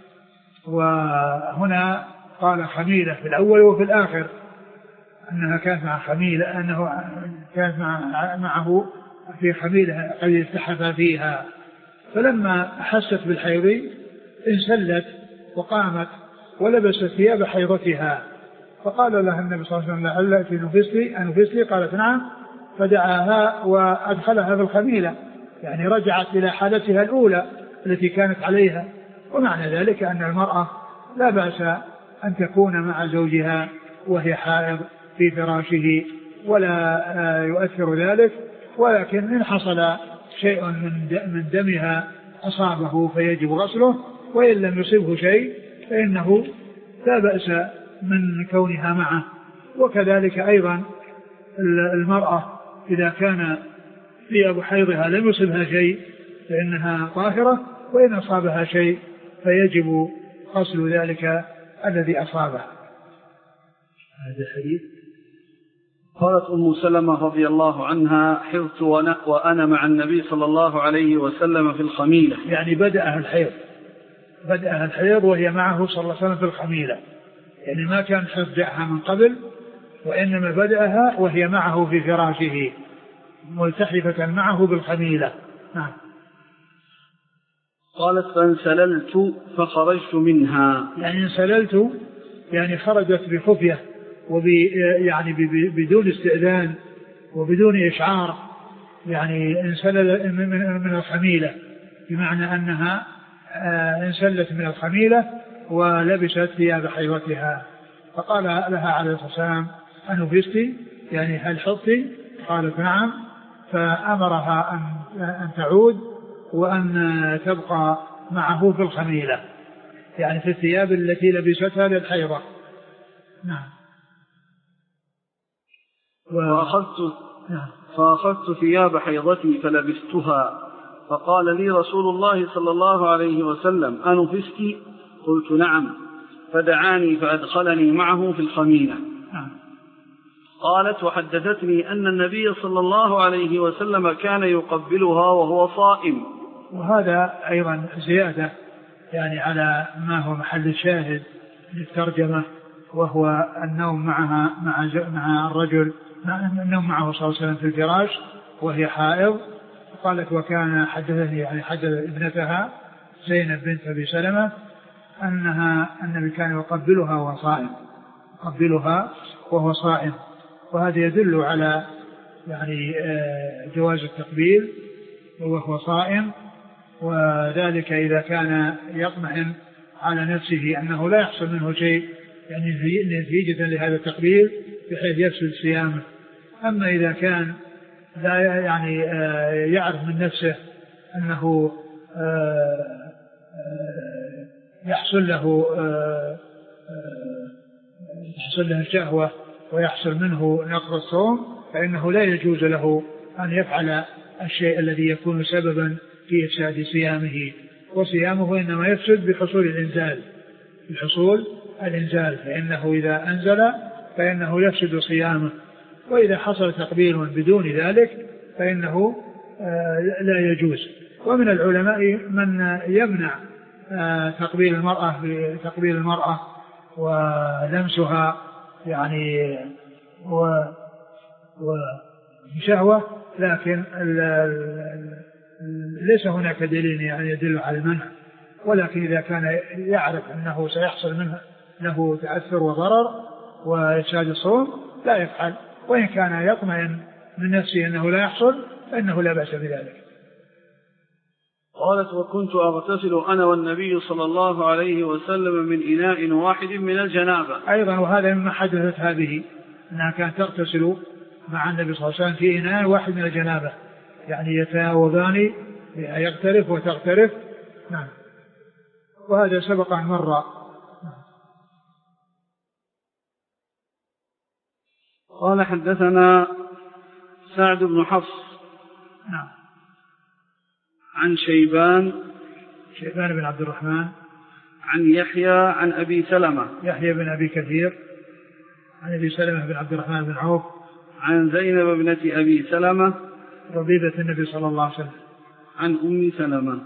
وهنا قال خميلة في الأول وفي الآخر، أنها كانت مع خميلة، أنه كانت مع معه في خميلة قد التحف فيها. فلما أحست بالحيض انسلت وقامت ولبست ثياب حيضتها، فقال لها النبي صلى الله عليه وسلم: لعلك نفستي أنفستي؟ قالت: نعم، فدعاها وأدخلها في الخميلة، يعني رجعت إلى حالتها الأولى التي كانت عليها. ومعنى ذلك أن المرأة لا بأس أن تكون مع زوجها وهي حائض في فراشه ولا يؤثر ذلك، ولكن إن حصل شيء من دمها أصابه فيجب غسله، وإن لم يصبه شيء فإنه لا بأس من كونها معه. وكذلك أيضا المرأة إذا كان ثياب حيضها لم يصبها شيء فإنها طاهرة، وإن أصابها شيء فيجب غسل ذلك الذي أصابه. هذا الحديث قالت أم سلمة رضي الله عنها: حضت وأنا مع النبي صلى الله عليه وسلم في الخميلة. يعني بدأها الحيض بدأها الحيض وهي معه صلى الله عليه وسلم في الخميلة، يعني ما كان حيض جاءها من قبل، وإنما بدأها وهي معه في فراشه ملتحفة معه بالخميلة. نعم. قالت: فانسللت فخرجت منها. يعني انسللت يعني خرجت بخفية وب يعني بدون استئذان وبدون إشعار، يعني انسلل من الخميلة، بمعنى أنها انسلت من الخميلة ولبست ثياب حيضتها. فقال لها عليه الصلاة والسلام: أنفستي؟ يعني هل حضتي؟ قالت: نعم. فأمرها أن تعود وأن تبقى معه في الخميلة، يعني في الثياب التي لبستها للحيضة. نعم. و... فأخذت... نعم. فأخذت ثياب حيضتي فلبستها، فقال لي رسول الله صلى الله عليه وسلم: أنفستي؟ قلت: نعم. فدعاني فأدخلني معه في الخميلة. نعم. قالت: وحدثتني أن النبي صلى الله عليه وسلم كان يقبلها وهو صائم. وهذا أيضا زيادة يعني على ما هو محل الشاهد للترجمة، وهو النوم معها مع مع الرجل النوم معه صلى الله عليه وسلم في الفراش وهي حائض. قالت: وكان حدثني يعني حدث ابنتها زينب بنت أبي سلمة أنها النبي كان يقبلها وهو صائم يقبلها وهو صائم وهذا يدل على يعني جواز التقبيل وهو صائم، وذلك إذا كان يطمئن على نفسه أنه لا يحصل منه شيء يعني نتيجة لهذا التقبيل بحيث يفسد صيامه. أما إذا كان لا يعني يعرف من نفسه أنه يحصل له يحصل له الشهوة ويحصل منه نقض الصوم، فإنه لا يجوز له أن يفعل الشيء الذي يكون سببا في إفساد صيامه، وصيامه إنما يفسد بحصول الإنزال بحصول الإنزال فإنه إذا أنزل فإنه يفسد صيامه، وإذا حصل تقبيل بدون ذلك فإنه لا يجوز. ومن العلماء من يمنع تقبيل المرأة بتقبيل المرأة ولمسها يعني وشهوة، لكن ليس هناك دليل يعني يدل على المنع، ولكن إذا كان يعرف أنه سيحصل منه له تأثر وضرر وإفساد الصوم لا يفعل، وإن كان يطمئن من نفسه أنه لا يحصل فإنه لا بأس بذلك. قالت: وكنت أغتسل أنا والنبي صلى الله عليه وسلم من إناء واحد من الجنابة. أيضا وهذا مما حدثت هذه أنها كانت تغتسل مع النبي صلى الله عليه وسلم في إناء واحد من الجنابة، يعني يتناوبان يغترف وتغترف. نعم. وهذا سبق أن مر. قال: حدثنا سعد بن حفص نعم عن شيبان شيبان بن عبد الرحمن عن يحيى عن أبي سلمة يحيى بن أبي كثير عن أبي سلمة بن عبد الرحمن بن عوف عن زينب ابنة أبي سلمة ربيبة النبي صلى الله عليه وسلم عن أم سلمة.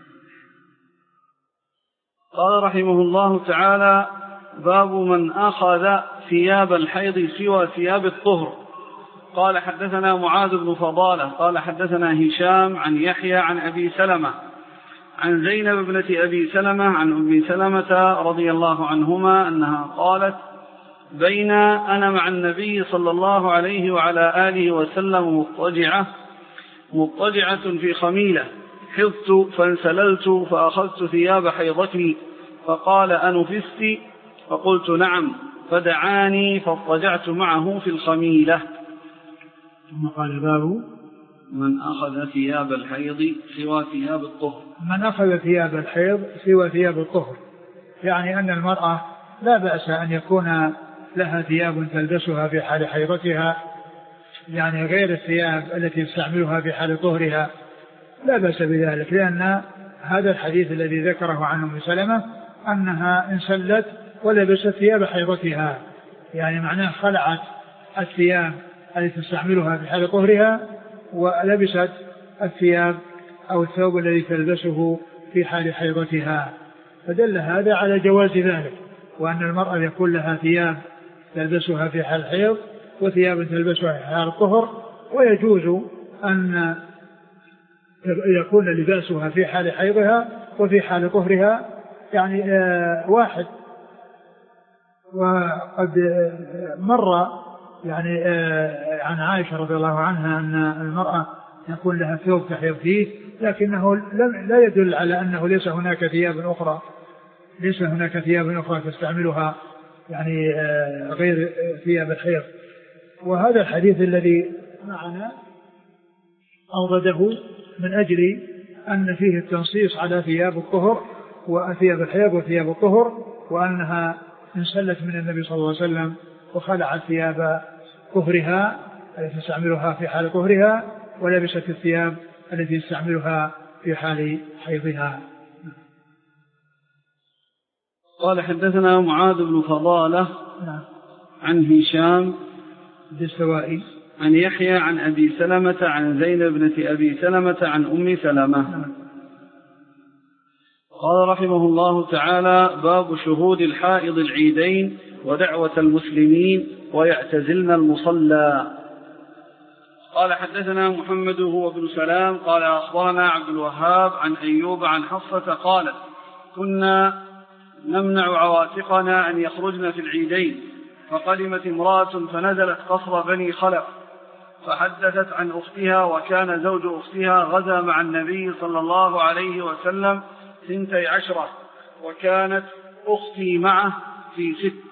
قال رحمه الله تعالى: باب من أخذ ثياب الحيض سوى ثياب الطهر. قال: حدثنا معاذ بن فضالة قال: حدثنا هشام عن يحيى عن أبي سلمة عن زينب ابنة أبي سلمة عن أم سلمة رضي الله عنهما أنها قالت: بين أنا مع النبي صلى الله عليه وعلى آله وسلم مضطجعة مضطجعة في خميلة، حضت فانسللت فأخذت ثياب حيضتي فقال: أنفستي؟ فقلت: نعم. فدعاني فاضطجعت معه في الخميلة. ثم قال: باب من أخذ ثياب الحيض سوى ثياب الطهر. من أخذ ثياب الحيض سوى ثياب الطهر، يعني أن المرأة لا بأس أن يكون لها ثياب تلبسها في حال حيضتها، يعني غير الثياب التي تستعملها في حال طهرها، لا بأس بذلك، لأن هذا الحديث الذي ذكره عن أم سلمة أنها انسلت ولبست ثياب حيضتها، يعني معناه خلعت الثياب التي تستعملها في حال طهرها، ولبست الثياب أو الثوب الذي تلبسه في حال حيضتها. فدل هذا على جواز ذلك، وأن المرأة يكون لها ثياب تلبسها في حال الحيض وثياب تلبسها في حال الطهر، ويجوز أن يكون لباسها في حال حيضها وفي حال طهرها يعني آه واحد. وقد مر يعني آه عن عائشة رضي الله عنها أن المرأة يكون لها ثوب تحيض فيه، لكنه لا يدل على أنه ليس هناك ثياب أخرى ليس هناك ثياب أخرى تستعملها يعني آه غير ثياب الحيض. وهذا الحديث الذي معنا أورده من أجل أن فيه التنصيص على ثياب الطهر وثياب الحيض وثياب الطهر، وأنها انسلت من النبي صلى الله عليه وسلم وخلعت ثياب طهرها التي تستعملها في حال طهرها، ولبست الثياب التي تستعملها في حال حيضها. قال حدثنا معاذ بن فضالة عن هشام الدستوائي عن يحيى عن أبي سلمة عن زينب بنت أبي سلمة عن أم سلمة. قال رحمه الله تعالى: باب شهود الحائض العيدين ودعوة المسلمين ويعتزلن المصلى. قال حدثنا محمد هو بن سلام قال أخبرنا عبد الوهاب عن أيوب عن حفصة قالت: كنا نمنع عواتقنا أن يخرجن في العيدين، فقدمت امرأة فنزلت قصر بني خلف فحدثت عن أختها، وكان زوج أختها غزا مع النبي صلى الله عليه وسلم ثنتي عشرة، وكانت أختي معه في ست.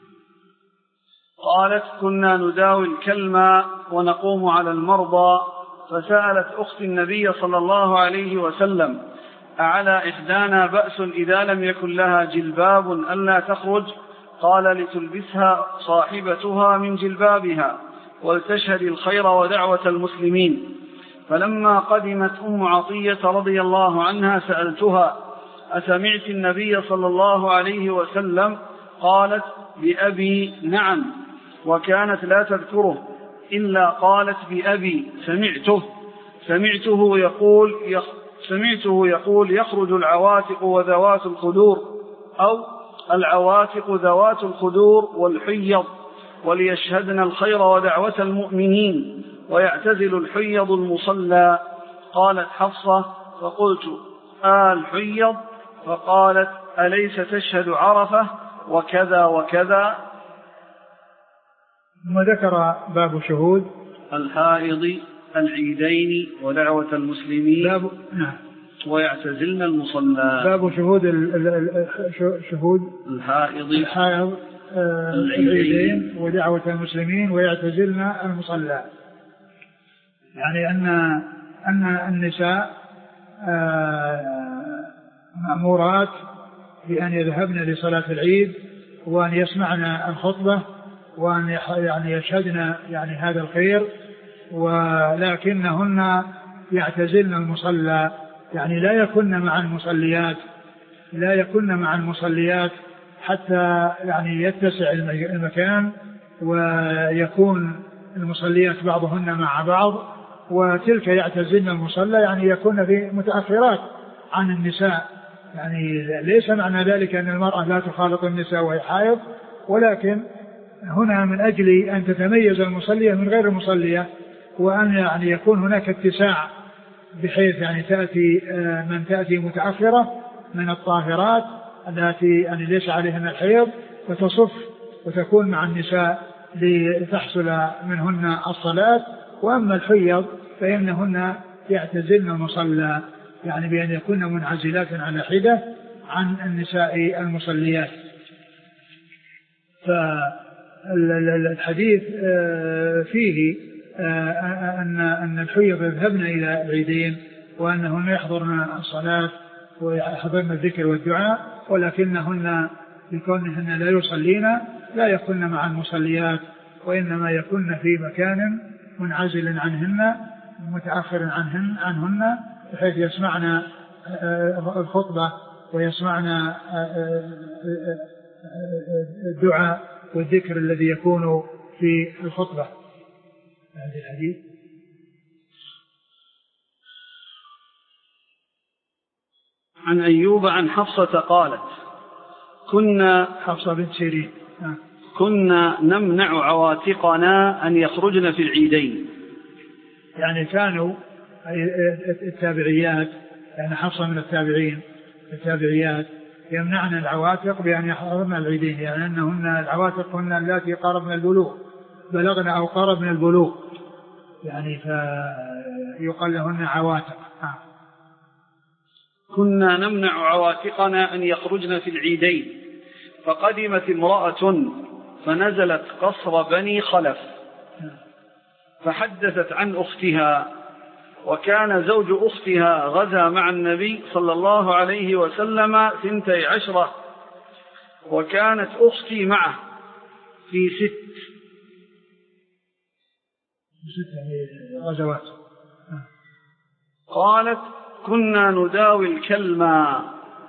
قالت: كنا نداوي الكلمة ونقوم على المرضى، فسألت أخت النبي صلى الله عليه وسلم: أعلى إحدانا بأس إذا لم يكن لها جلباب ألا تخرج؟ قال: لتلبسها صاحبتها من جلبابها ولتشهد الخير ودعوة المسلمين. فلما قدمت أم عطية رضي الله عنها سألتها: أسمعت النبي صلى الله عليه وسلم؟ قالت: بأبي نعم. وكانت لا تذكره إلا قالت: بأبي سمعته سمعته يقول يخ سمعته يقول يخرج العواتق وذوات الخدور، أو العواتق ذوات الخدور والحيض، وليشهدن الخير ودعوة المؤمنين، ويعتزل الحيض المصلى. قالت حفصة: فقلت: آه الحيض؟ فقالت: أليس تشهد عرفة وكذا وكذا. ثم ذكر باب شهود الحائض العيدين ودعوة المسلمين باب نعم ويعتزلن المصلى. باب شهود ال ال شهود الحائض الحائض آه العيدين ودعوة المسلمين ويعتزلن المصلى. يعني أن أن النساء آه مأمورات بأن يذهبن لصلاة العيد وأن يسمعن الخطبة وأن يعني يشهدن يعني هذا الخير، ولكنهن يعتزلن المصلى، يعني لا يكن مع المصليات لا يكن مع المصليات حتى يعني يتسع المكان ويكون المصليات بعضهن مع بعض، وتلك يعتزلن المصلى يعني يكون في متأخرات عن النساء. يعني ليس معنى ذلك أن المرأة لا تخالط النساء وهي حائض، ولكن هنا من أجل أن تتميز المصلية من غير المصلية، وأن يعني يكون هناك اتساع بحيث يعني تأتي من تأتي متأخرة من الطاهرات التي يعني ليس عليهن الحيض وتصف وتكون مع النساء لتحصل منهن الصلاة. وأما الحيض فإنهن يعتزلن المصلى، يعني بأن يكون منعزلات على حدة عن النساء المصليات. فالحديث فيه أن أن الحيض يذهبن إلى العيدين وأنهن يحضرن الصلاة ويحضرن الذكر والدعاء، ولكنهن بكونهن لا يصلين لا يكن مع المصليات، وإنما يكن في مكان منعزل عنهن متأخر عنهن عنهن بحيث يسمعن الخطبة ويسمعن الدعاء والذكر الذي يكون في الخطبة. هذا الحديث. عن أيوب عن حفصة قالت كنا حفصة بنت سيرين كنا نمنع عواتقنا أن يخرجن في العيدين. يعني كانوا التابعيات، يعني حفصة من التابعين التابعيات يمنعن العواتق بأن يحضرن العيدين، يعني أنهن العواتق هن التي قربن البلوغ، بلغن أو قربن البلوغ، يعني فيقال لهن عواتق. كنا نمنع عواتقنا أن يخرجن في العيدين، فقدمت امرأة فنزلت قصر بني خلف فحدثت عن أختها، وكان زوج أختها غزا مع النبي صلى الله عليه وسلم ثنتي عشرة، وكانت أختي معه في ست غزوات. قالت كنا نداوي الكلمة.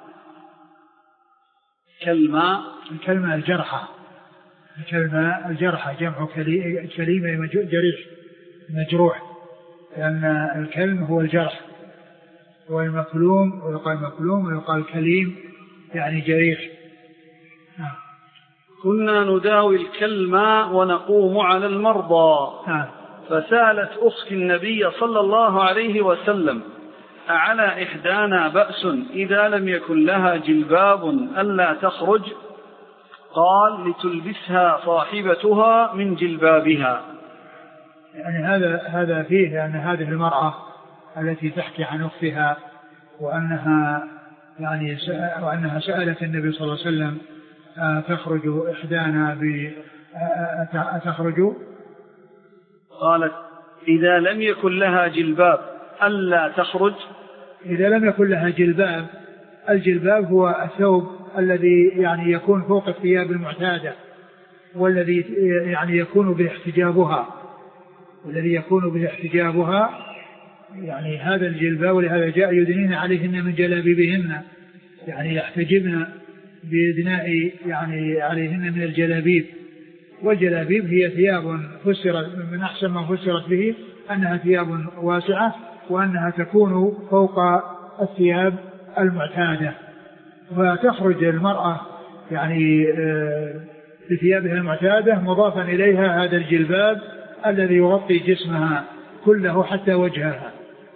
كلمة الكلمة الجرحى، الكلمة الجرحى جمع كلمة جريح مجروح، لأن الكلم هو الجرح، هو المكلوم، ويقال مكلوم ويقال كليم يعني جريح. كنا نداوي الكلمة ونقوم على المرضى. فسألت أخت النبي صلى الله عليه وسلم أعلى إحدانا بأس إذا لم يكن لها جلباب ألا تخرج؟ قال لتلبسها صاحبتها من جلبابها. يعني هذا هذا فيه أن هذه المرأة التي تحكي عن أختها وأنها يعني وأنها سألت النبي صلى الله عليه وسلم تخرج إحدانا ب تخرج، قالت إذا لم يكن لها جلباب ألا تخرج. إذا لم يكن لها جلباب، الجلباب هو الثوب الذي يعني يكون فوق الثياب المعتادة، والذي يعني يكون به احتجابها والذي يكون به احتجابها يعني هذا الجلباب، ولهذا جاء يدنين عليهن من جلابيبهن، يعني يحتجبن بإدناء يعني عليهن من الجلابيب. والجلابيب هي ثياب فسرت من أحسن ما فسرت به أنها ثياب واسعة، وأنها تكون فوق الثياب المعتادة. فتخرج المرأة يعني بثيابها المعتادة مضافا إليها هذا الجلباب الذي يغطي جسمها كله حتى وجهها.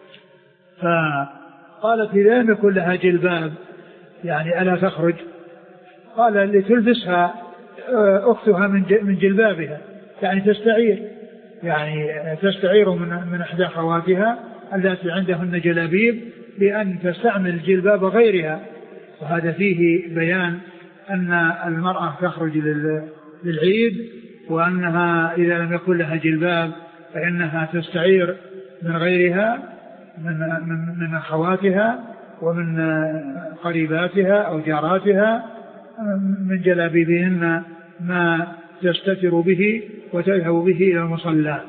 فقالت إذا لم يكن لها جلباب يعني ألا تخرج؟ قال لتلبسها أختها من جلبابها، يعني تستعير يعني تستعير من من إحدى أخواتها التي عندهن جلابيب بأن تستعمل جلباب غيرها. وهذا فيه بيان أن المرأة تخرج للعيد، وأنها إذا لم يكن لها جلباب فإنها تستعير من غيرها من من من أخواتها ومن قريباتها أو جاراتها من جلابيبهن ما تستتر به وتذهب به إلى المصلى.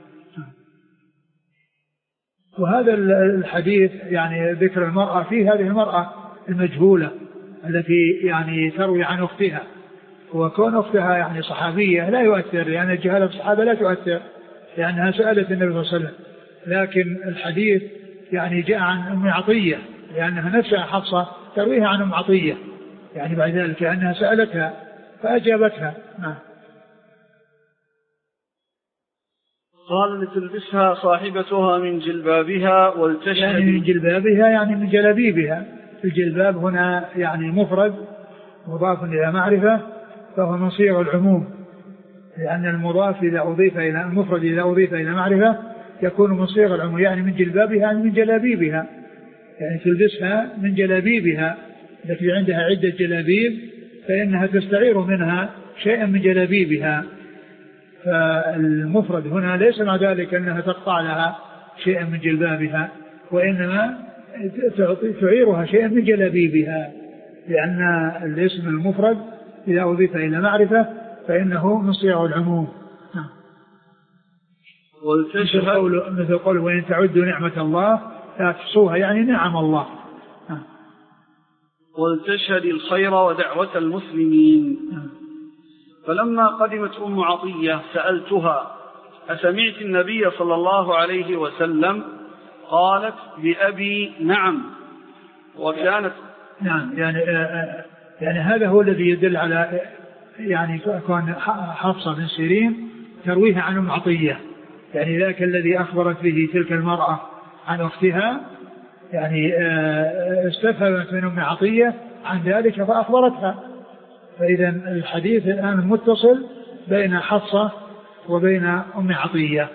وهذا الحديث يعني ذكر المرأة فيه هذه المرأة المجهولة التي يعني تروي عن أختها، وكون أختها يعني صحابية لا يؤثر، لأن يعني جهالة الصحابة لا تؤثر لأنها سألت النبي صلى الله عليه وسلم. لكن الحديث يعني جاء عن أم عطية لأنها نفسها حفصة ترويها عن أم عطية، يعني بعد ذلك لأنها سألتها فأجابتها. نعم. قال لتلبسها صاحبتها من جلبابها ولتشهد، يعني من جلبابها يعني من جلابيبها. الجلباب هنا يعني مفرد مضاف إلى معرفة، فهو من صيغ العموم، لأن المضاف إذا أضيف إلى المفرد إذا أضيف إلى معرفة يكون من صيغ العموم، يعني من جلبابها يعني من جلابيبها، يعني تلبسها من جلابيبها التي عندها عدة جلابيب فإنها تستعير منها شيئا من جلابيبها. فالمفرد هنا ليس مع ذلك أنها تقطع لها شيئا من جلبابها، وإنما تعيرها شيئا من جلابيبها، لأن الاسم المفرد إذا أضيف إلى معرفة فإنه من صيغ العموم. مثل قول وإن تعدوا نعمة الله لا تحصوها، يعني نعم الله. ولتشهد الخير ودعوة المسلمين. فلما قدمت أم عطية سألتها أسمعت النبي صلى الله عليه وسلم قالت بأبي نعم وكانت نعم يعني يعني هذا هو الذي يدل على يعني كون حفصة بن سيرين ترويه عن أم عطية، يعني ذاك الذي أخبرت به تلك المرأة عن أختها يعني استفهمت من أم عطية عن ذلك فأخبرتها. فإذا الحديث الآن متصل بين حفصة وبين أم عطية.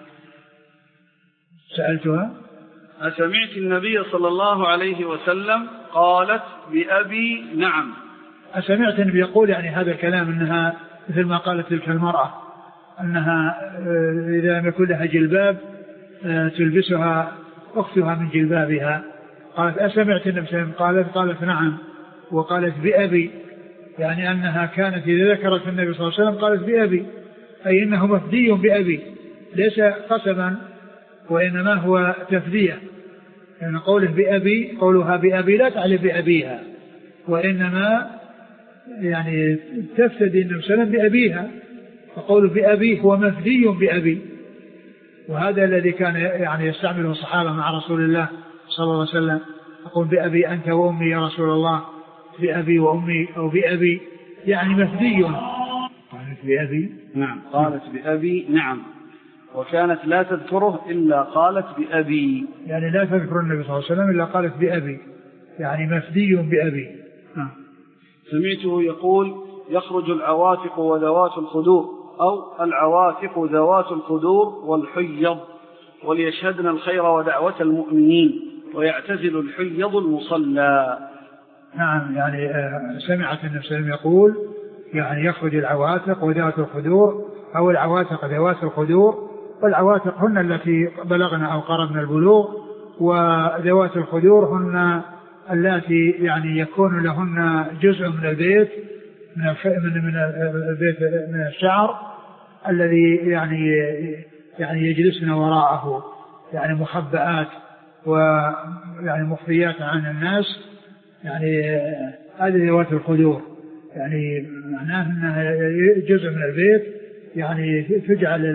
سألتها أسمعت النبي صلى الله عليه وسلم قالت بأبي نعم. أسمعت النبي يقول يعني هذا الكلام أنها مثل ما قالت تلك المرأة أنها إذا لم يكن لها جلباب تلبسها أختها من جلبابها. قالت أسمعت النبي صلى الله عليه وسلم قالت قالت نعم وقالت بأبي، يعني أنها كانت إذا ذكرت النبي صلى الله عليه وسلم قالت بأبي، أي إنه مفدي بأبي ليس قسما وإنما هو تفدية، يعني قوله بأبي قولها بأبي لا تعني بأبيها وإنما يعني تفتدي النبي صلى الله عليه وسلم بأبيها، فقوله بأبي هو مفدي بأبي. وهذا الذي كان يعني يستعمله الصحابة مع رسول الله صلى الله عليه وسلم، يقول بأبي أنت وأمي يا رسول الله، بأبي وأمي أو بأبي يعني مفدي. قالت بأبي نعم قالت بأبي نعم وكانت لا تذكره إلا قالت بأبي، يعني لا تذكر النبي صلى الله عليه وسلم إلا قالت بأبي يعني مفدي بأبي. نعم. سمعته يقول يخرج العواتق وذوات الخدور أو العواتق ذوات الخدور والحيض وليشهدن الخير ودعوة المؤمنين ويعتزل الحيض المصلى. نعم يعني سمعت النبي صلى الله عليه وسلم يقول يعني يخرج العواتق وذوات الخدور أو العواتق ذوات الخدور، والعواتق هن التي بلغن أو قربن البلوغ، وذوات الخدور هن التي يعني يكون لهن جزء من البيت من من البيت من الشعر الذي يعني يعني يجلسن وراءه يعني مخبئات ويعني مخفيات عن الناس، يعني هذه ذوات الخدور، يعني معناه انها جزء من البيت يعني تجعل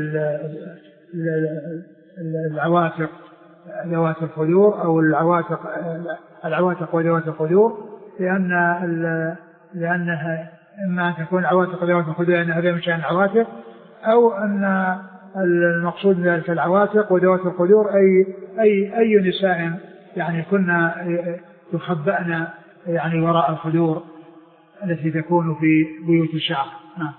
العواتق ذوات الخدور او العواتق العواتق وذوات الخدور، لان لانها اما ان تكون عواتق ذوات الخدور لان هذا من شأن العواتق، او ان المقصود من ذلك العواتق وذوات الخدور اي اي اي نساء يعني كنا يخبأن يعني وراء الخدور التي تكون في بيوت الشعر. نعم.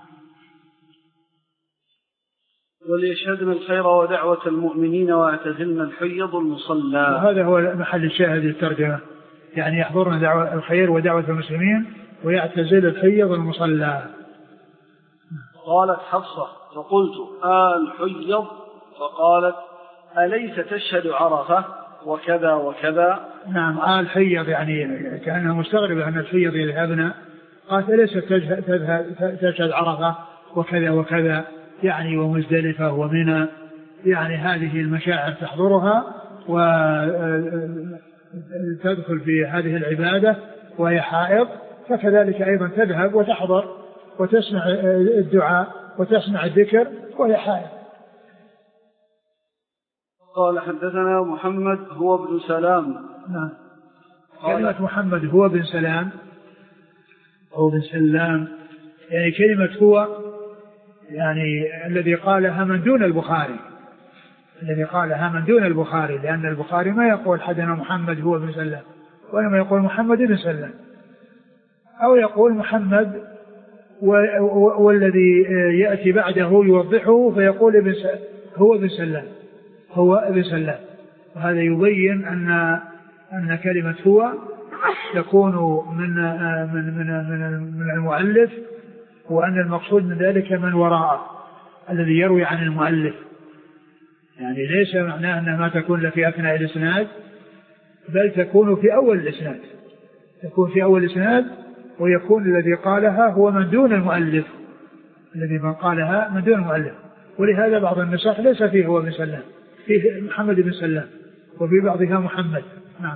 وليشهدن الخير ودعوة المؤمنين واعتزلن الحيض المصلى. وهذا هو محل الشاهد للترجمة، يعني يحضرن دعوة الخير ودعوة المسلمين ويعتزل الحيض المصلى. قالت حفصة فقلت آه الحيض، فقالت أليس تشهد عرفة وكذا وكذا. نعم آه الحيض يعني كأنها مستغربة أن الحيض يذهبن، قالت أليس تشهد عرفة وكذا وكذا يعني ومزدلفة ومنى، يعني هذه المشاعر تحضرها وتدخل في هذه العبادة وهي حائض، فكذلك أيضا تذهب وتحضر وتسمع الدعاء وتسمع الذكر وهي حائض. قال حدثنا محمد هو بن سلام. نعم. كلمة محمد هو بن سلام أو بن سلام يعني كلمة هو يعني الذي قالها من دون البخاري، الذي قالها من دون البخاري، لأن البخاري ما يقول حدثنا محمد هو بن سلام، وإنما يقول محمد بن سلام، أو يقول محمد والذي يأتي بعده يوضحه فيقول ابن هو ابن سلام هو ابن سلام. وهذا يبين أن أن كلمة هو تكون من من من من المؤلف، وأن المقصود من ذلك من وراءه الذي يروي عن المؤلف، يعني ليس معناه أنها ما تكون في أثناء الإسناد، بل تكون في أول الإسناد، تكون في أول الإسناد ويكون الذي قالها هو من دون المؤلف، الذي من قالها من دون المؤلف. ولهذا بعض النسخ ليس فيه هو بن سلام، فيه محمد بن سلام، وفي بعضها محمد. نعم.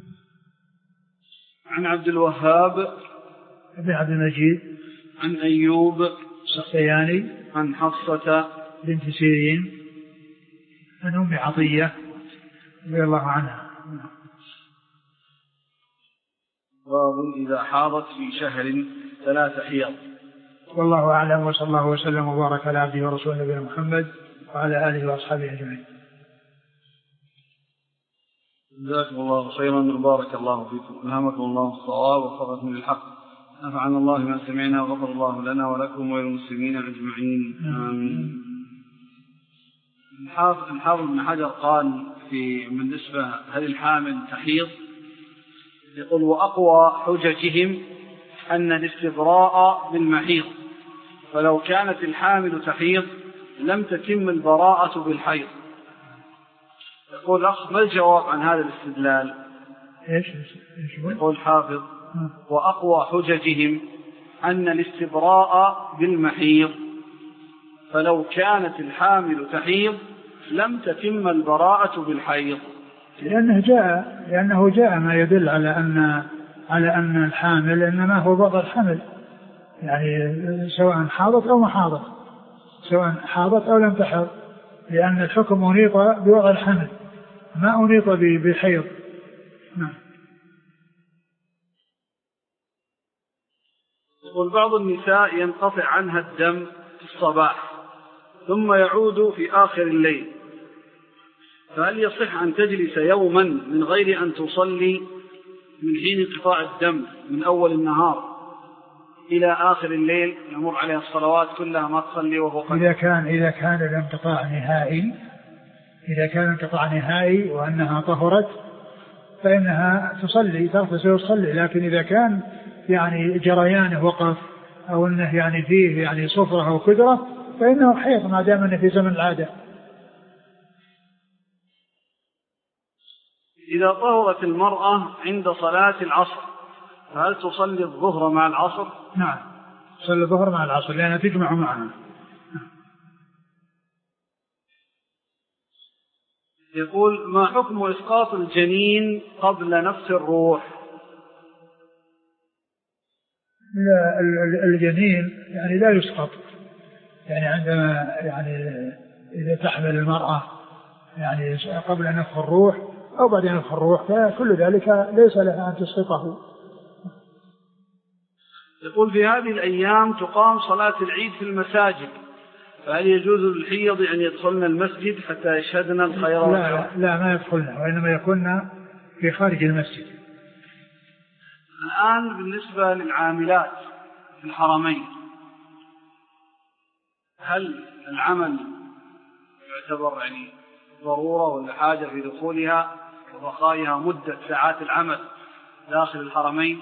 عن عبد الوهاب بن عبد المجيد عن أيوب السختياني عن حفصة بنت سيرين عن أم عطية رضي الله عنها. باب إذا حاضت في شهر ثلاث حيض. والله أعلم، وصلى الله وسلم وبارك على عبده ورسوله نبينا محمد وعلى آله وأصحابه أجمعين. جزاكم الله خيرا وبارك الله فيكم، ألهمكم الله الصواب ووفقكم للحق، نفعنا الله ما سمعنا وغفر الله لنا ولكم وللمسلمين أجمعين، آمين. الحافظ ابن حجر قال في بالنسبة هل الحامل تحيض، يقول وأقوى حججهم أن الاستبراء بالمحيض، فلو كانت الحامل تحيض لم تتم البراءة بالحيض. يقول أخ ما الجواب عن هذا الاستدلال؟ إيش؟ يقول حافظ وأقوى حججهم أن الاستبراء بالمحيض، فلو كانت الحامل تحيض لم تتم البراءة بالحيض. لأنه جاء لأنه جاء ما يدل على أن على أن الحامل إنما هو وضع الحمل، يعني سواء حاضت أو ما حاضت، سواء حاضت أو لم تحض، لأن الحكم أنيط بوضع الحمل ما أنيط بالحيض. نعم. يقول بعض النساء ينقطع عنها الدم في الصباح ثم يعود في آخر الليل، فهل يصح أن تجلس يوما من غير أن تصلي من حين انقطاع الدم من أول النهار إلى آخر الليل يمر عليها الصلوات كلها ما تصلي وهو قد؟ إذا كان إذا كان الانقطاع نهائي إذا كان انقطاع نهائي وأنها طهرت فإنها تصلي تغتسل وتصلي، لكن إذا كان يعني جريانه وقف أو أنه يعني فيه يعني صفرة أو كدرة فإنه حيض ما دام أنه في زمن العادة. إذا طهرت المرأة عند صلاة العصر فهل تصلي الظهر مع العصر؟ نعم تصلي الظهر مع العصر لأنها تجمع معها. يقول ما حكم إسقاط الجنين قبل نفس الروح؟ لا الجنين يعني لا يسقط، يعني عندما يعني إذا تحمل المرأة يعني قبل نفخ الروح أو بعد نفخ الروح فكل ذلك ليس لها أن تسقطه. يقول في هذه الأيام تقام صلاة العيد في المساجد، فهل يجوز للحيض أن يدخلن المسجد حتى يشهدن الخير؟ لا, لا, لا ما يدخلن، وإنما يكون في خارج المسجد. الآن بالنسبة للعاملات في الحرمين، هل العمل يعتبر يعني ضرورة ولا حاجة في دخولها وبقائها مدة ساعات العمل داخل الحرمين؟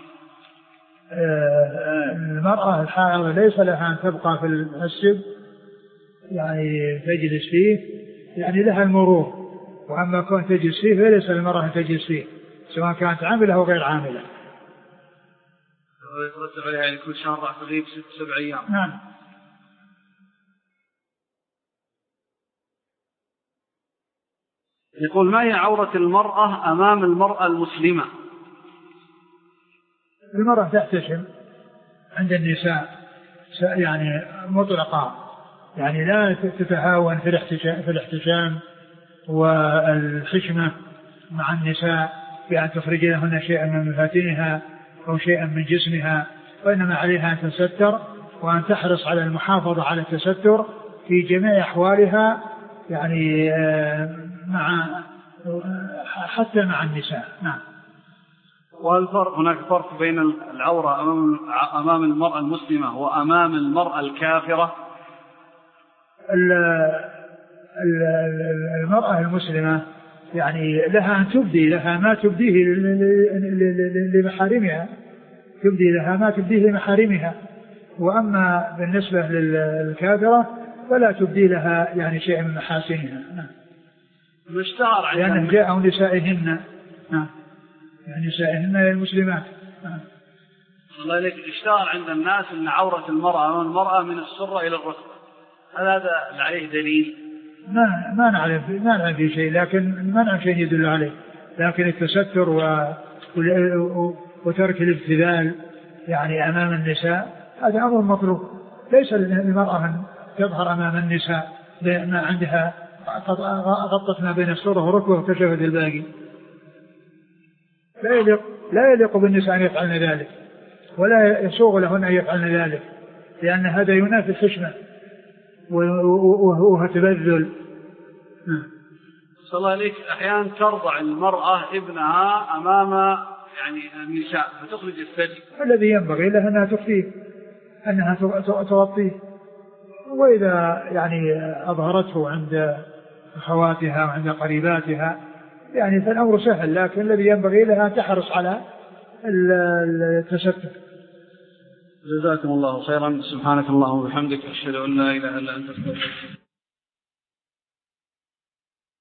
المرأة الحائضة ليس لها أن تبقى في المسجد يعني تجلس فيه، يعني لها المرور، وأما كون تجلس فيه فليس المرأة تجلس فيه سواء كانت عاملة أو غير عاملة. يترتب عليها يعني كل شهر راح تغيب ست سبع أيام. نعم. يقول ما هي عورة المرأة أمام المرأة المسلمة؟ المرأة تحتشم عند النساء يعني مطلقة، يعني لا تتهاون في الاحتشام, في الاحتشام والحشمة مع النساء بأن تخرج لهن شيئا من مفاتنها أو شيئا من جسمها، وإنما عليها أن تستر وأن تحرص على المحافظة على التستر في جميع أحوالها، يعني مع حتى مع النساء. نعم. والفرق هناك فرق بين العورة أمام أمام المرأة المسلمة وأمام المرأة الكافرة؟ المرأة المسلمة يعني لها أن تبدي لها ما تبديه لمحارمها، تبدي لها ما تبديه لمحارمها، وأما بالنسبة للكافرة فلا تبدي لها يعني شيء من محاسنها. نعم. مشتهر عندنا لأنه جاءوا نسائهن. نعم. يعني نسائهن المسلمات. نعم. الله لك اشتهر عند الناس أن عورة المرأة أمام المرأة من السرة إلى الركبة، هل هذا عليه دليل؟ ما ما نعرف ما نعرف في شيء، لكن ما نعرف شيء يدل عليه، لكن التستر و... وترك الابتذال يعني أمام النساء هذا أمر مطلوب، ليس للمرأة أن تظهر أمام النساء ما عندها غطت ما بين السرة وركبه وكشفت الباقي. لا يليق لا يليق بالنساء أن يفعلن ذلك، ولا يسوغ لهن أن يفعلن ذلك، لأن هذا ينافي الحشمة وهو تبذل. صلى الله عليك. أحيانا ترضع المرأة ابنها أمام يعني النساء فتخرج الثدي، الذي ينبغي لها أنها تخفيه، أنها تغطيه، وإذا يعني أظهرته عند أخواتها وعند قريباتها يعني فالأمر سهل، لكن الذي ينبغي لها تحرص على التستر. جزاكم الله خيرا. سبحانك اللهم وبحمدك، أشهد أن لا إله إلا أنت أستغفرك.